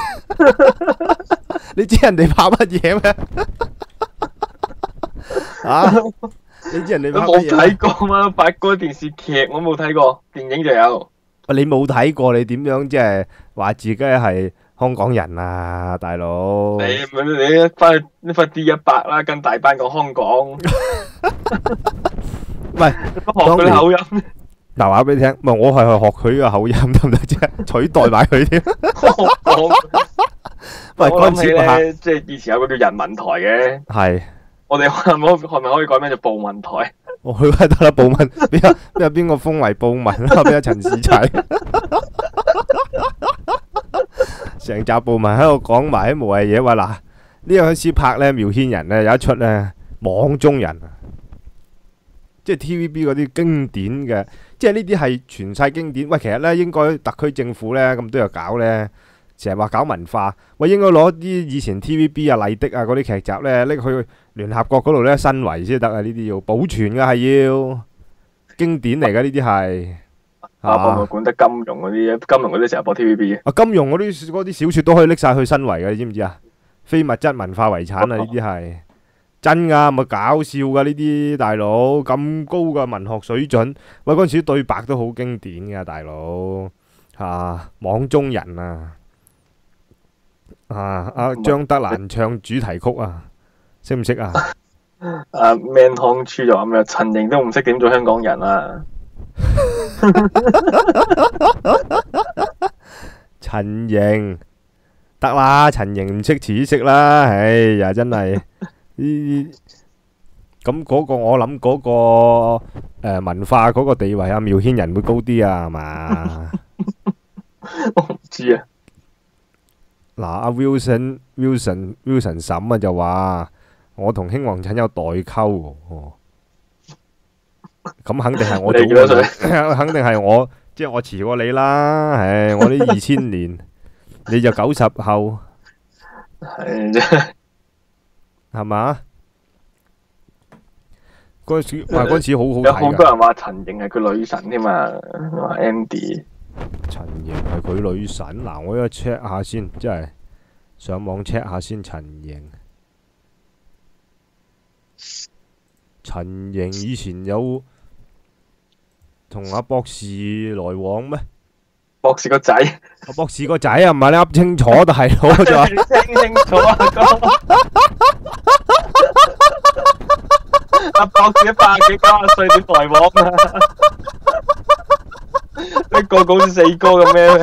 你知人哋拍乜嘢咩？啊！你知人哋都冇拍乜嘢咩？ 睇過嘛？八哥電視劇我冇睇過，電影就有。 你冇睇過，你點樣即係話自己係香港人啊，大佬？ 你翻去快 D100啦，跟大班講香港， 喂， 學佢啲口音。 嗱話俾你聽，唔係我係去學佢嘅口音得唔得啫？取代埋佢添。喂， 我諗起嗰陣時拍咧，即係以前有個叫人民台嘅， 係。 我哋係咪可以改名做暴民台？ 我去得啦，報文邊個封為報文啦？邊個陳士齊？成集報文喺度講埋啲無謂嘢，話嗱呢樣開始拍咧，苗軒人咧有一出咧網中人啊，即係 TVB 嗰啲經典嘅，即係呢啲係傳晒經典。喂，其實咧應該特區政府咧咁都有搞咧，成日話搞文化，喂應該攞啲以前 TVB 啊、麗的啊嗰啲劇集咧拎去聯合國嗰度咧申遺先得啊！呢啲要保存噶，係要經典嚟噶，呢啲係博物館得金融嗰啲，金融嗰啲成日播 TVB 嘅。 啊，金庸嗰啲小說都可以拎晒去申遺嘅，你知唔知啊？非物質文化遺產啊，呢啲係真噶，咪搞笑噶呢啲大佬，咁高嘅文學水準，喂嗰陣時對白都好經典噶，大佬網中人啊，阿張德蘭唱主題曲啊！識唔識啊？ Man 康處就咁樣，陳瑩都唔識點做香港人啊！ 陳瑩得啦，陳瑩唔識遲啲識啦，唉呀真係呢咁嗰個我諗嗰個文化嗰個地位啊，苗軒人會高啲啊，係嘛？ 我唔知啊。 嗱，阿 Wilson 嬸啊就話。我同興旺診有代溝喎，咁肯定係我早過你，肯定係我，即係我遲過你啦。唉，我啲2000年，你就90後， 係啫， 係嘛？嗰陣時，哇！嗰陣時好好有好睇㗎。 多人話陳瑩係佢女神添嘛，話 Andy。 陳瑩係佢女神，嗱，我而家 check 下先，即係上網 check 下先，陳瑩。陳瑩以前有同阿博士來往咩？ 博士個仔， 阿博士個仔啊，唔係你噏清楚，大佬就話聽清楚啊哥！阿博士100幾90歲點來往啊？你個個好似4哥咁咩？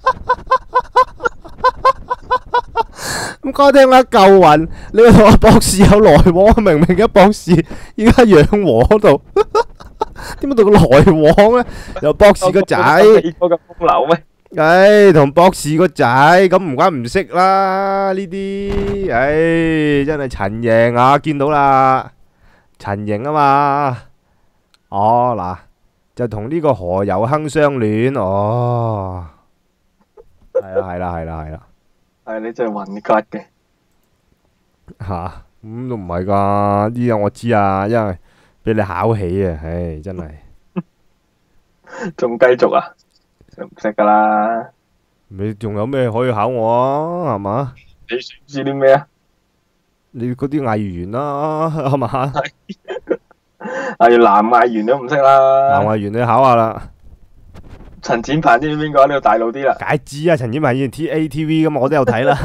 咁該聽啦，舊雲，你同阿博士有來往，明明嘅博士依家養和度，點解到個來往咧？又博士個仔， 4哥咁風流咩？ 唉，同博士個仔咁唔關唔識啦呢啲，唉，真係陳瑩啊，見到啦，陳瑩啊嘛，哦嗱，就同呢個何猷亨相戀，哦，係啦係啦係啦係啦。 係你真係混吉嘅， 吓咁都唔係噶，呢樣我知啊，因為俾你考起啊，唉，真係仲繼續啊？唔識噶啦， 你仲有咩可以考我啊？係嘛？ 你知啲咩啊？ 你嗰啲藝員啦，係嘛？ 例如男藝員都唔識啦， 男藝員你考下啦， 陳展鵬知唔知邊個？呢個大路啲啦， 解知啊！陳展鵬以前 TATV 咁，我都有睇啦，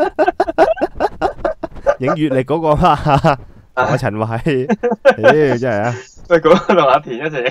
影月曆嗰個嘛，同阿陳偉，唉，真係啊！ 喂，嗰個同阿田一齊，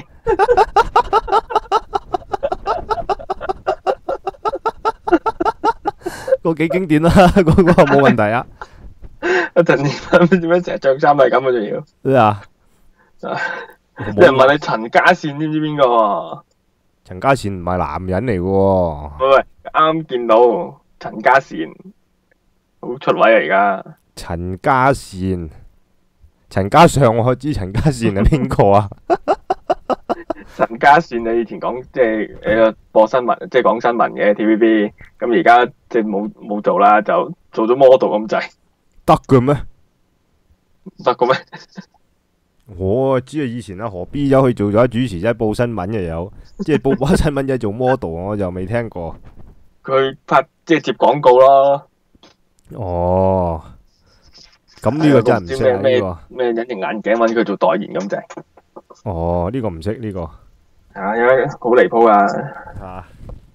個幾經典啦，嗰個冇問題啊！ 阿陳展鵬點解成日着衫係咁嘅仲要？ 咩啊？ 有人問你陳嘉善知唔知邊個？ 陳嘉善唔係男人嚟嘅喎。 喂，啱見到陳嘉善，好出位啊！而家陳嘉善，陳嘉上我知陳嘉善係邊個啊？ 陳家善你以前講即係播新聞，即係講新聞嘅 TVB，咁而家即係冇做啦，就做咗 model 咁滯， 得嘅咩？ 唔得嘅咩？ 我知啊，以前阿何 B 走去做咗主持，即係報新聞嘅有，即係報新聞即做 model，我就未聽過。 佢拍即係接廣告咯。 哦，咁呢個真係唔識啊！呢個咩隱形眼鏡揾佢做代言咁滯。 哦，呢個唔識呢個。 因為好離譜啊！ 啊，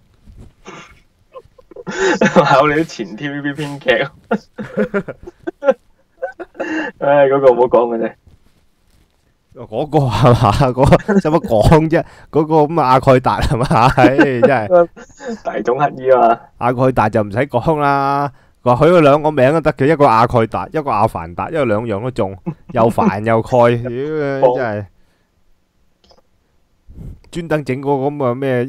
考你啲前 TVB 編劇。唉，嗰個唔好講嘅啫。 嗰個係嘛？嗰個使乜講啫？嗰個咁阿蓋達係嘛？唉，真係大眾乞衣啊嘛！ 阿蓋達就唔使講啦。話佢嗰兩個名都得嘅，一個阿蓋達，一個阿凡達，因為兩樣都中，又凡又蓋，屌真係專登整嗰個咁嘅咩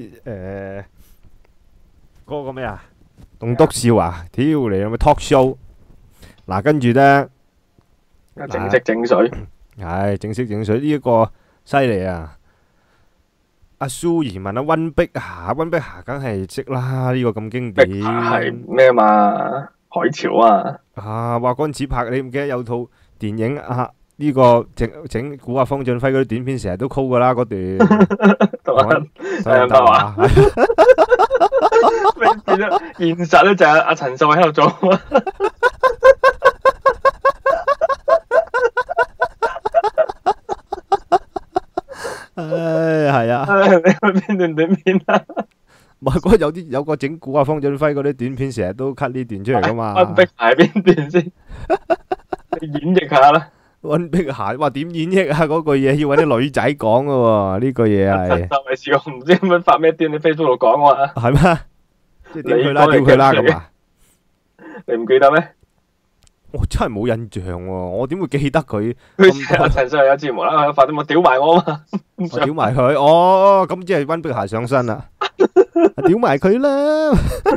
嗰個咩啊？棟篤笑啊！屌你有冇 talk show？嗱，跟住咧， 整色整水， 係整色整水呢一個犀利啊！阿蘇怡問阿温碧霞，温碧霞梗係識啦，呢個咁經典。 碧霞係咩嘛？海潮啊！ 啊，話嗰陣時拍，你唔記得有套電影啊？呢個整估下方俊輝嗰啲短片，成日都 call 噶啦嗰段。 係咪話？變咗現實咧，就係阿陳秀慧喺度做。 唉，係啊。 你去邊段短片啊？ 唔係嗰有個整蠱啊方俊輝嗰啲短片，成日都 cut 呢段出嚟噶嘛。 温碧霞係邊段先？你演繹下啦。 温碧霞話點演繹啊？嗰句嘢要揾啲女仔講噶喎，呢句嘢係。 陳秀慧試過唔知點樣發咩癲，你 Facebook 度講話。 係咩？即係屌佢啦，屌佢啦咁啊！ 你唔記得咩？ 我真係冇印象喎，我點會記得佢？ 佢陳秀慧有次無啦啦發啲冇屌埋我啊嘛！ 我屌埋佢，哦，咁即係温碧霞上身啦，屌埋佢啦！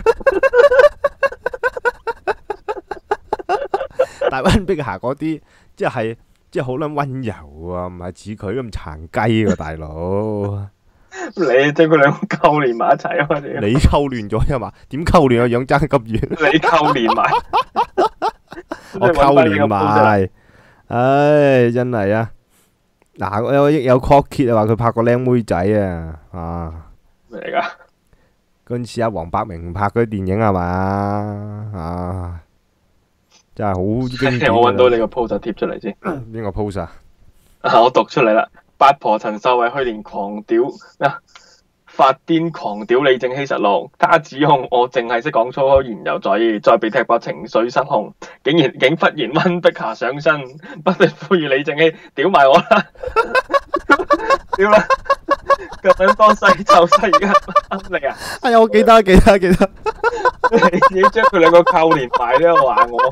但係温碧霞嗰啲即係好撚温柔啊，唔係似佢咁殘雞喎，大佬。 你將佢兩個勾連埋一齊啊嘛！ 你溝亂咗啊嘛？點溝亂啊？樣爭咁遠。 你勾連埋， 我溝連埋，唉，真係啊！嗱，有 call kit 啊，話佢拍過靚妹仔啊， 咩嚟㗎？ 嗰陣時阿黃百鳴拍嗰啲電影係嘛？啊，真係好經典。 我揾到你個 post 貼出嚟先。 邊個 post 啊？ 我讀出嚟啦。八婆陳秀慧去年狂屌發癲狂屌李正熙實錄，他指控我淨係識講粗口，言猶在耳，再被踢爆情緒失控，竟忽然温碧霞上身，不斷呼籲李正熙屌埋我啦，屌啦，咁樣多細臭細而家啱你啊！ 哎呀，我記得， 你自己將佢兩個扣連埋咧，話我。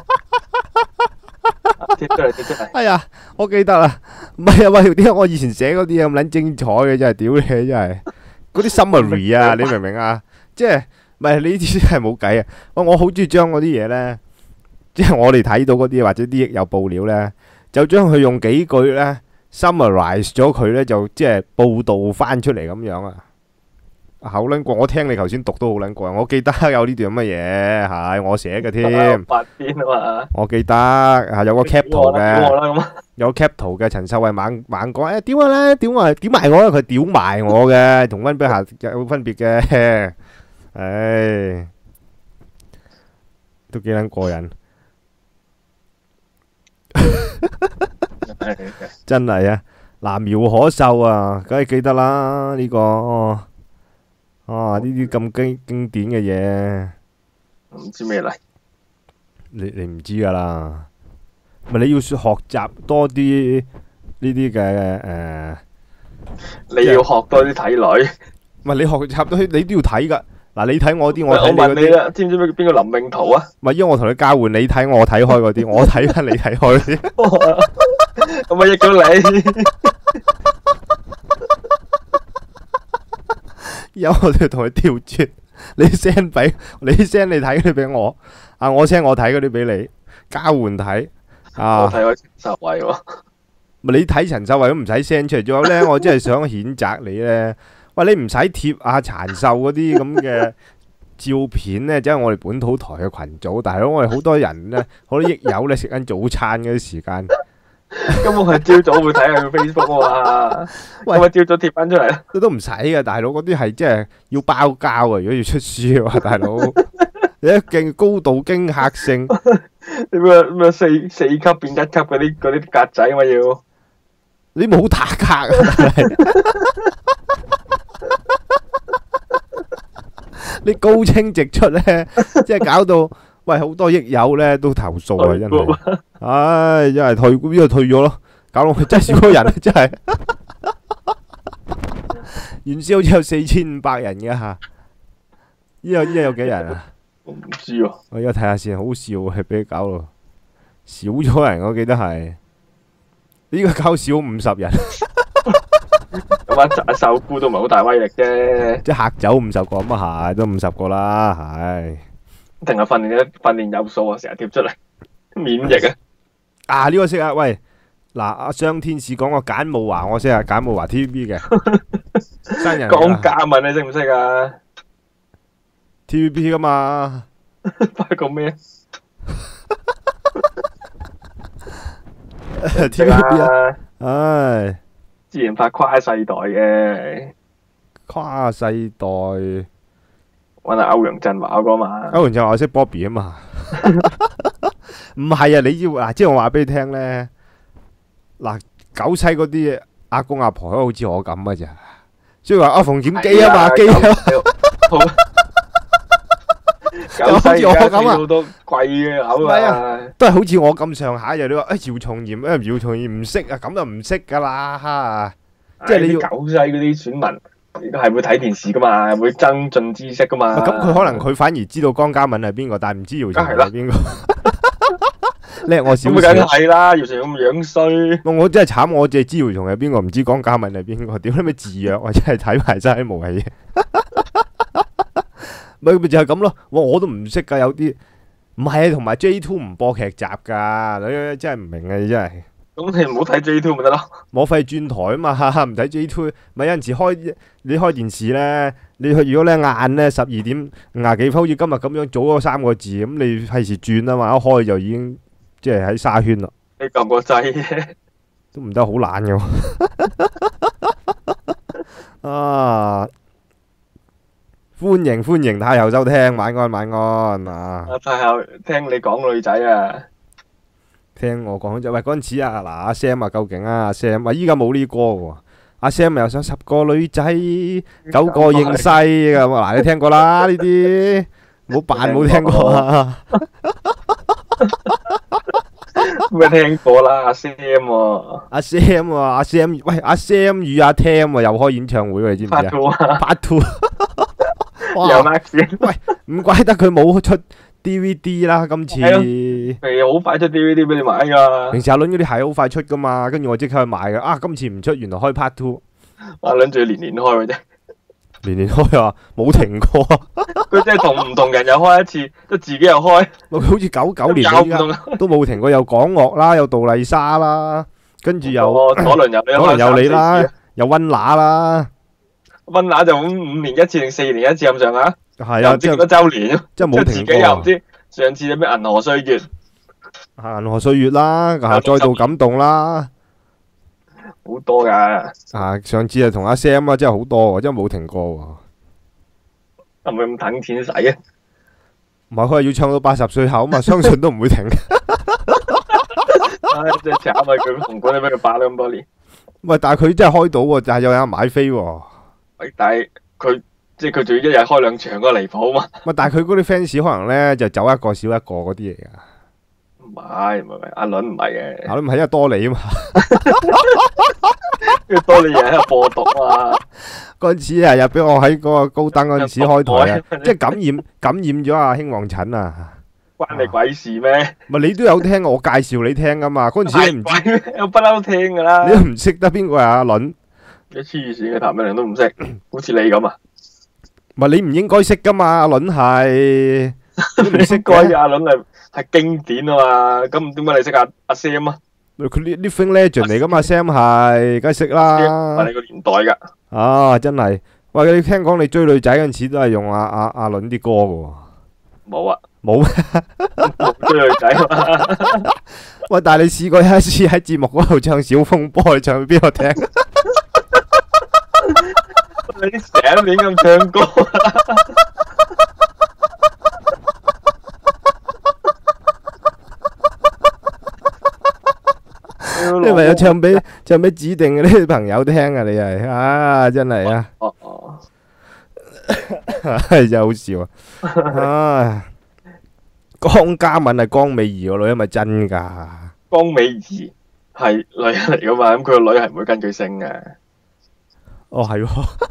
貼出嚟。 哎呀，我記得啦，唔係啊，喂，點解我以前寫嗰啲咁撚精彩嘅，真係屌你，真係嗰啲 summary 啊，你明唔明啊？即係唔係呢啲真係冇計啊！我好中意將嗰啲嘢咧，即係我哋睇到嗰啲或者啲有報料咧，就將佢用幾句咧 summarize 咗佢咧，就即係報導翻出嚟咁樣啊！好撚過，我聽你頭先讀都好撚過，我記得有呢段乜嘢，係我寫嘅添。 發癲啊嘛！ 我記得係有個 cap 圖嘅，有 cap 圖嘅陳秀慧猛講，誒屌我啦，屌埋我啦，佢屌埋我嘅，同温碧霞有分別嘅，唉，都幾撚過癮，真係啊！南苗可秀啊，梗係記得啦呢個。呢啲咁經典嘅嘢， 唔知咩嚟？ 你唔知噶啦，咪你要學習多啲呢啲嘅你要學多啲睇女。 唔係你學習多啲，你都要睇噶。嗱，你睇我啲，我睇你嗰啲。知唔知邊個林永圖啊？ 唔係，因為我同你交換，你睇我睇開嗰啲，我睇翻你睇開嗰啲。 咁咪益咗你。 有我哋同佢調轉，你 send 俾你 send 你睇嗰啲俾我，我 send 我睇嗰啲俾你，交換睇。 我睇開陳秀慧喎。 咪你睇陳秀慧都唔使 send 出嚟，仲有咧，我真係想譴責你咧。喂，你唔使貼阿殘秀嗰啲咁嘅照片咧，即係我哋本土台嘅群組，大佬我哋好多人咧，好多益友咧食緊早餐嗰啲時間。 咁我係朝早會睇下佢 Facebook 啊， 喂咁啊朝早貼翻出嚟啦。 都唔使嘅，大佬嗰啲係即係要包膠啊！如果要出書嘅話，大佬你一勁高度驚嚇性， 咩四級變一級嗰啲格仔嘛要。 你冇打格啊！但係你高清直出咧，即係搞到喂好多益友咧都投訴啊！真係，唉，真係退呢個退咗咯，搞到佢真係少咗人，真係。原先好似有4500人嘅嚇，依家有幾人啊？ 我唔知喎。 我而家睇下先，好笑係俾佢搞到少咗人，我記得係呢個搞少50人， 咁啊手箍都唔係好大威力啫， 即係嚇走50個咁啊，係都50個啦，係。 定係訓練有素啊，成日貼出嚟免疫啊！ 啊呢個識啊，喂嗱，阿雙天使講個簡慕華，我識啊，簡慕華 TVB 嘅新人嚟講㗎價問你識唔識啊？ TVB 噶嘛？ 發個咩？ TVB 啊，唉， 之前拍跨世代嘅， 跨世代。 揾阿歐陽震華嗰個嘛。 歐陽震華我識 Bobby 啊嘛，唔係啊！你要嗱，即係我話俾你聽咧，嗱九西嗰啲阿公阿婆都好似我咁嘅咋，所以話阿馮檢基啊嘛，基啊， 九西而家好多貴嘅樓啊， 都係好似我咁上下嘅。你話姚松炎姚松炎唔識啊，咁就唔識噶啦嚇，即係你要九西嗰啲選民。係會睇電視噶嘛，會增進知識噶嘛。 咁佢可能佢反而知道江嘉敏係邊個，但係唔知姚松炎係邊個。叻我少少。咁梗係啦，姚松炎咁樣衰。 我真係慘，我淨係知姚松炎係邊個，唔知江嘉敏係邊個。屌你咩字樣，我真係睇埋晒啲無戲。咪就係咁咯。我都唔識㗎，有啲唔係啊，同埋 J2 唔播劇集㗎，你真係唔明啊！你真係。 咁你唔好睇 J2 咪得咯， 冇費轉台啊嘛，唔睇 J2，咪有陣時你開電視咧，你如果咧晏咧12點50幾分，好似今日咁樣早咗3個字，咁你費事轉啊嘛，一開就已經即係喺沙圈啦。 你撳個掣啫， 都唔得好懶嘅喎。啊，歡迎太后收聽，晚安啊！ 太后聽你講女仔啊！ 聽我講就喂嗰陣時啊，嗱阿 Sam 啊，究竟啊阿 Sam 啊，依家冇呢歌喎。阿 Sam 又想10個女仔9個認西咁嗱，你聽過啦呢啲，唔好扮冇聽過啊。 咩聽過啦？阿 Sam 喎， 阿 Sam 喎，阿 Sam 喂阿 Sam 與阿 Tam 喎，又開演唱會喎，你知唔知啊 ？Part Two， 又 Max， 喂，唔怪得佢冇出 DVD 啦，今次係好快出 DVD 俾你買噶。 平時阿倫嗰啲係好快出噶嘛，跟住我即刻去買嘅。啊，今次唔出，原來開 Part Two。 阿倫仲要年年開嘅啫， 年開啊，冇停過。 佢真係同唔同人又開一次，都自己又開。 佢好似99年依家都冇停過，有港樂啦，有杜麗莎啦，跟住又左輪有你啦，有溫拿啦。 溫拿就5年一次定4年一次咁上下。 係啊， 即係幾多週年， 即係冇停過。 自己又唔知上次有咩銀河歲月， 銀河歲月啦，再度感動啦， 好多噶。 上次係同阿 Sam 啊，真係好多，真係冇停過喎。 係咪咁等錢使啊？ 唔係佢係要唱到80歲後啊嘛，相信都唔會停。 唉，真係慘啊！佢紅館都俾佢霸咗咁多年。 喂，但係佢真係開到喎，但係又有人買飛喎。 喂，但係佢。即係佢仲要一日開2場，嗰個離譜嘛？ 喂，但係佢嗰啲 fans 可能咧就走一個少一個嗰啲嚟噶。 唔係，阿倫唔係嘅。 阿倫唔係因為多你啊嘛。 因為多你人喺度播毒啊！ 嗰陣時啊，又俾我喺嗰個高登嗰陣時開台啊，即係感染咗阿興旺塵啊！ 關你鬼事咩？ 咪你都有聽我介紹你聽噶嘛？嗰陣時你唔知， 我不嬲聽噶啦。 你都唔識得邊個係阿倫？ 你黐線嘅，譚詠麟都唔識，好似你咁啊！ 唔係你唔應該識噶嘛？阿倫係你唔識該阿倫係經典啊嘛，咁點解你識阿 Sam 啊？ 佢啲 Living Legend 嚟噶嘛，Sam 係，梗係識啦。 係你個年代㗎。 啊，真係。喂，你聽講你追女仔嗰陣時都係用阿倫啲歌㗎喎。 冇啊， 冇咩？ 冇追女仔嘛。 喂，但係你試過有一次喺節目嗰度唱《小風波》，你唱俾邊個聽？ 你成日亂咁唱歌。 你咪有唱俾指定嘅啲朋友聽啊！你係啊，真係啊，真係好笑啊！唉，江嘉敏係江美儀個女，係咪真㗎？ 江美儀係女人嚟噶嘛，咁佢個女係唔會跟佢姓嘅。 哦，係喎，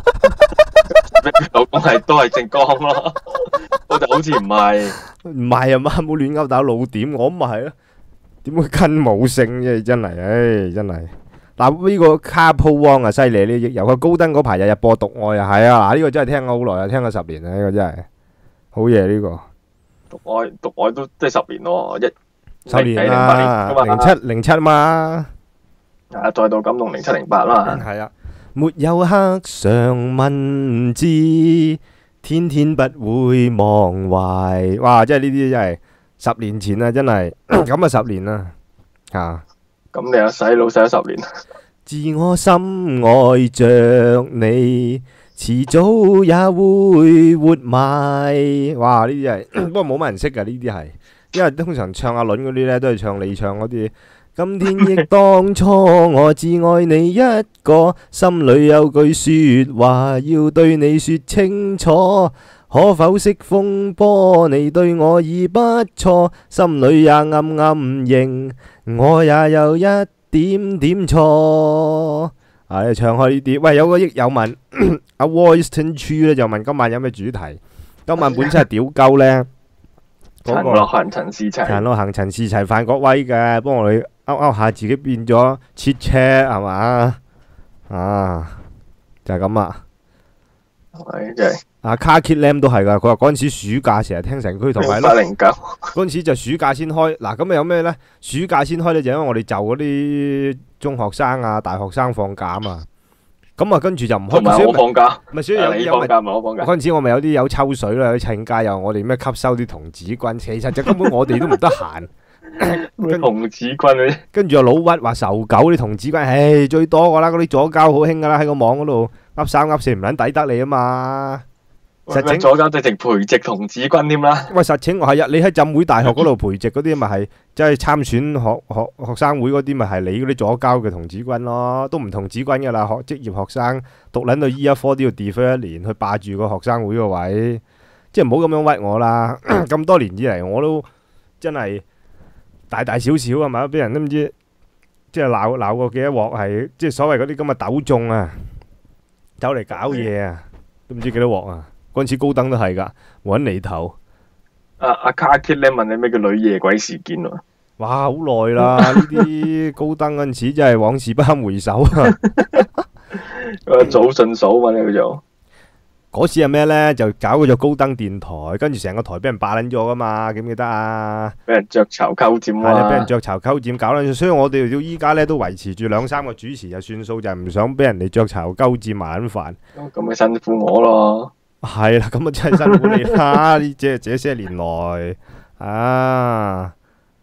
老公都係姓江咯，我就好似唔係。 唔係啊嘛，冇亂勾打老點，我唔係啊。點會跟冇姓啫？真係，唉，真係。嗱，呢個卡鋪汪啊，犀利呢！由佢高登嗰排日日播《獨愛》啊，係啊，嗱，呢個真係聽咗好耐啊，聽咗10年啊，呢個真係好嘢呢個。 獨愛都即係10年咯 ，10年啦，07嘛。 啊，再到感動07、08啦。 係啊，沒有刻上文字，天天不會忘懷。哇！真係呢啲真係。10年前啊，真係咁啊，10年啦，嚇！ 咁你又洗腦洗咗10年。 自我深愛着你，遲早也會活埋。哇！呢啲係不過冇乜人識㗎，呢啲係，因為通常唱阿倫嗰啲咧，都係唱你唱嗰啲。今天憶當初，我只愛你一個，心裏有句説話要對你説清楚。可否識風波？你對我已不錯，心裏也暗暗認，我也有一點點錯。啊，你唱開呢啲。喂，有個益友問阿 Royston Tree 咧，就問今晚有咩主題？今晚本身係屌鳩咧， 陳樂行、陳思齊、 陳樂行、陳思齊、范國威嘅，幫我哋勾下自己變咗切車係嘛？啊，就係咁啊！ 係真係。 啊，Car Kid Lam 都係噶，佢話嗰陣時暑假成日聽城區同埋咯，嗰陣時就暑假先開。嗱，咁啊有咩咧？暑假先開咧，就因為我哋就嗰啲中學生啊、大學生放假啊嘛。咁啊，跟住就唔開。 同埋我放假， 咪所以有你放假，唔係我放假。 嗰陣時我咪有啲有抽水啦，有趁家又我哋咩吸收啲童子軍，其實就根本我哋都唔得閒。 童子軍嗰啲， 跟住又老屈話仇狗啲童子軍，唉最多噶啦，嗰啲左膠好興噶啦，喺個網嗰度噏三噏四唔撚抵得你啊嘛。 實情左膠直情培植童子軍添啦。 喂，實情係啊，你喺浸會大學嗰度培植嗰啲咪係即係參選學生會嗰啲咪係你嗰啲左膠嘅童子軍咯，都唔童子軍噶啦，職業學生讀撚到醫一科都要 defer 1年去霸住個學生會個位，即係唔好咁樣屈我啦。咁多年以嚟我都真係大大小小啊嘛，俾人都唔知即係鬧過幾多鑊，係即係所謂嗰啲咁嘅鬥眾啊，走嚟搞嘢啊，都唔知幾多鑊啊！嗰陣時高登都係㗎，冇人嚟頭。 阿Car Kid 咧問你咩叫女夜鬼事件喎？ 哇，好耐啦！呢啲高登嗰陣時真係往事不堪回首啊！ 早順嫂嘛呢個就嗰次係咩呢？就搞嗰隻高登電台，跟住成個台俾人霸撚咗㗎嘛，記唔記得啊？ 俾人雀巢鳩佔係啊，俾人雀巢鳩佔搞撚咗，所以我哋到依家呢都維持住2-3個主持就算數，就係唔想俾人哋雀巢鳩佔埋撚飯。 咁咪辛苦我咯。 係啦，咁啊真係辛苦你啦！呢即係這些年來啊，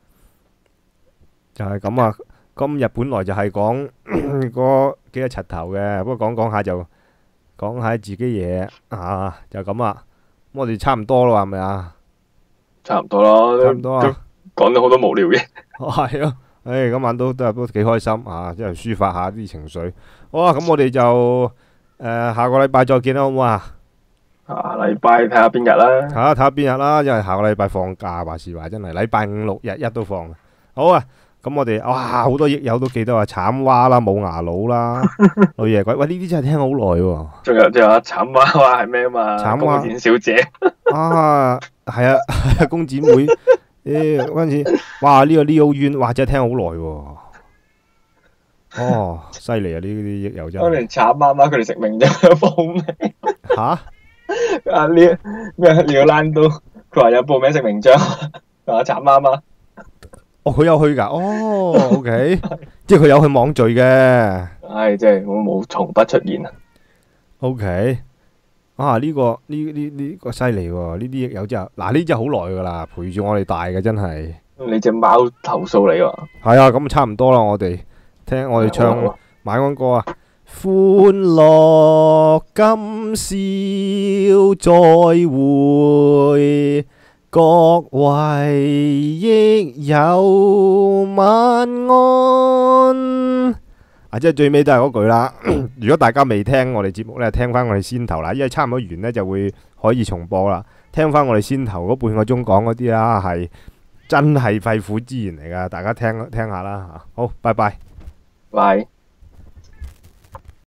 就係咁啊。今日本來就係講嗰幾個柒頭嘅，不過講下就講下自己嘢啊，就咁啊。咁我哋差唔多咯，係咪啊？ 差唔多啦， 差唔多啊。 講咗好多無聊嘢。 係啊，今晚都幾開心啊，即係抒發下啲情緒。好啊，咁我哋就下個禮拜再見啦，好唔好啊？ 下禮拜睇下邊日啦。 睇下邊日啦，因為下個禮拜放假，話時話真係禮拜5、6日一都放。好啊，咁我哋哇好多益友都記得話慘蛙啦、冇牙佬啦、女夜鬼，喂呢啲真係聽好耐喎。仲有慘蛙係咩啊嘛？慘蛙公展小姐啊，係啊，公展會嗰陣時，哇呢個 Leo Yuen，哇真係聽好耐喎。哦，犀利啊！呢啲益友真係。 當年慘媽媽佢哋食名就有報名。 吓？ 啊呢咩廖蘭都佢話有報名食名將，話慘媽媽。 哦，佢有去㗎，哦，OK，即係佢有去網聚嘅唉，即係會冇從不出現啊！ ，OK，啊呢個犀利喎，呢啲益友真係，嗱呢真係好耐㗎啦，陪住我哋大嘅真係， 你只貓投訴你喎， 係啊，咁差唔多啦，我哋唱好啊晚安歌啊！歡樂今宵再會，各位益友晚安。啊，即係最尾都係嗰句啦。如果大家未聽我哋節目呢，聽翻我哋先頭啦，因為差唔多完呢就會可以重播啦。聽翻我哋先頭嗰半個鐘講嗰啲啦，係真係肺腑之言嚟噶，大家聽下啦嚇。好，拜拜。 拜。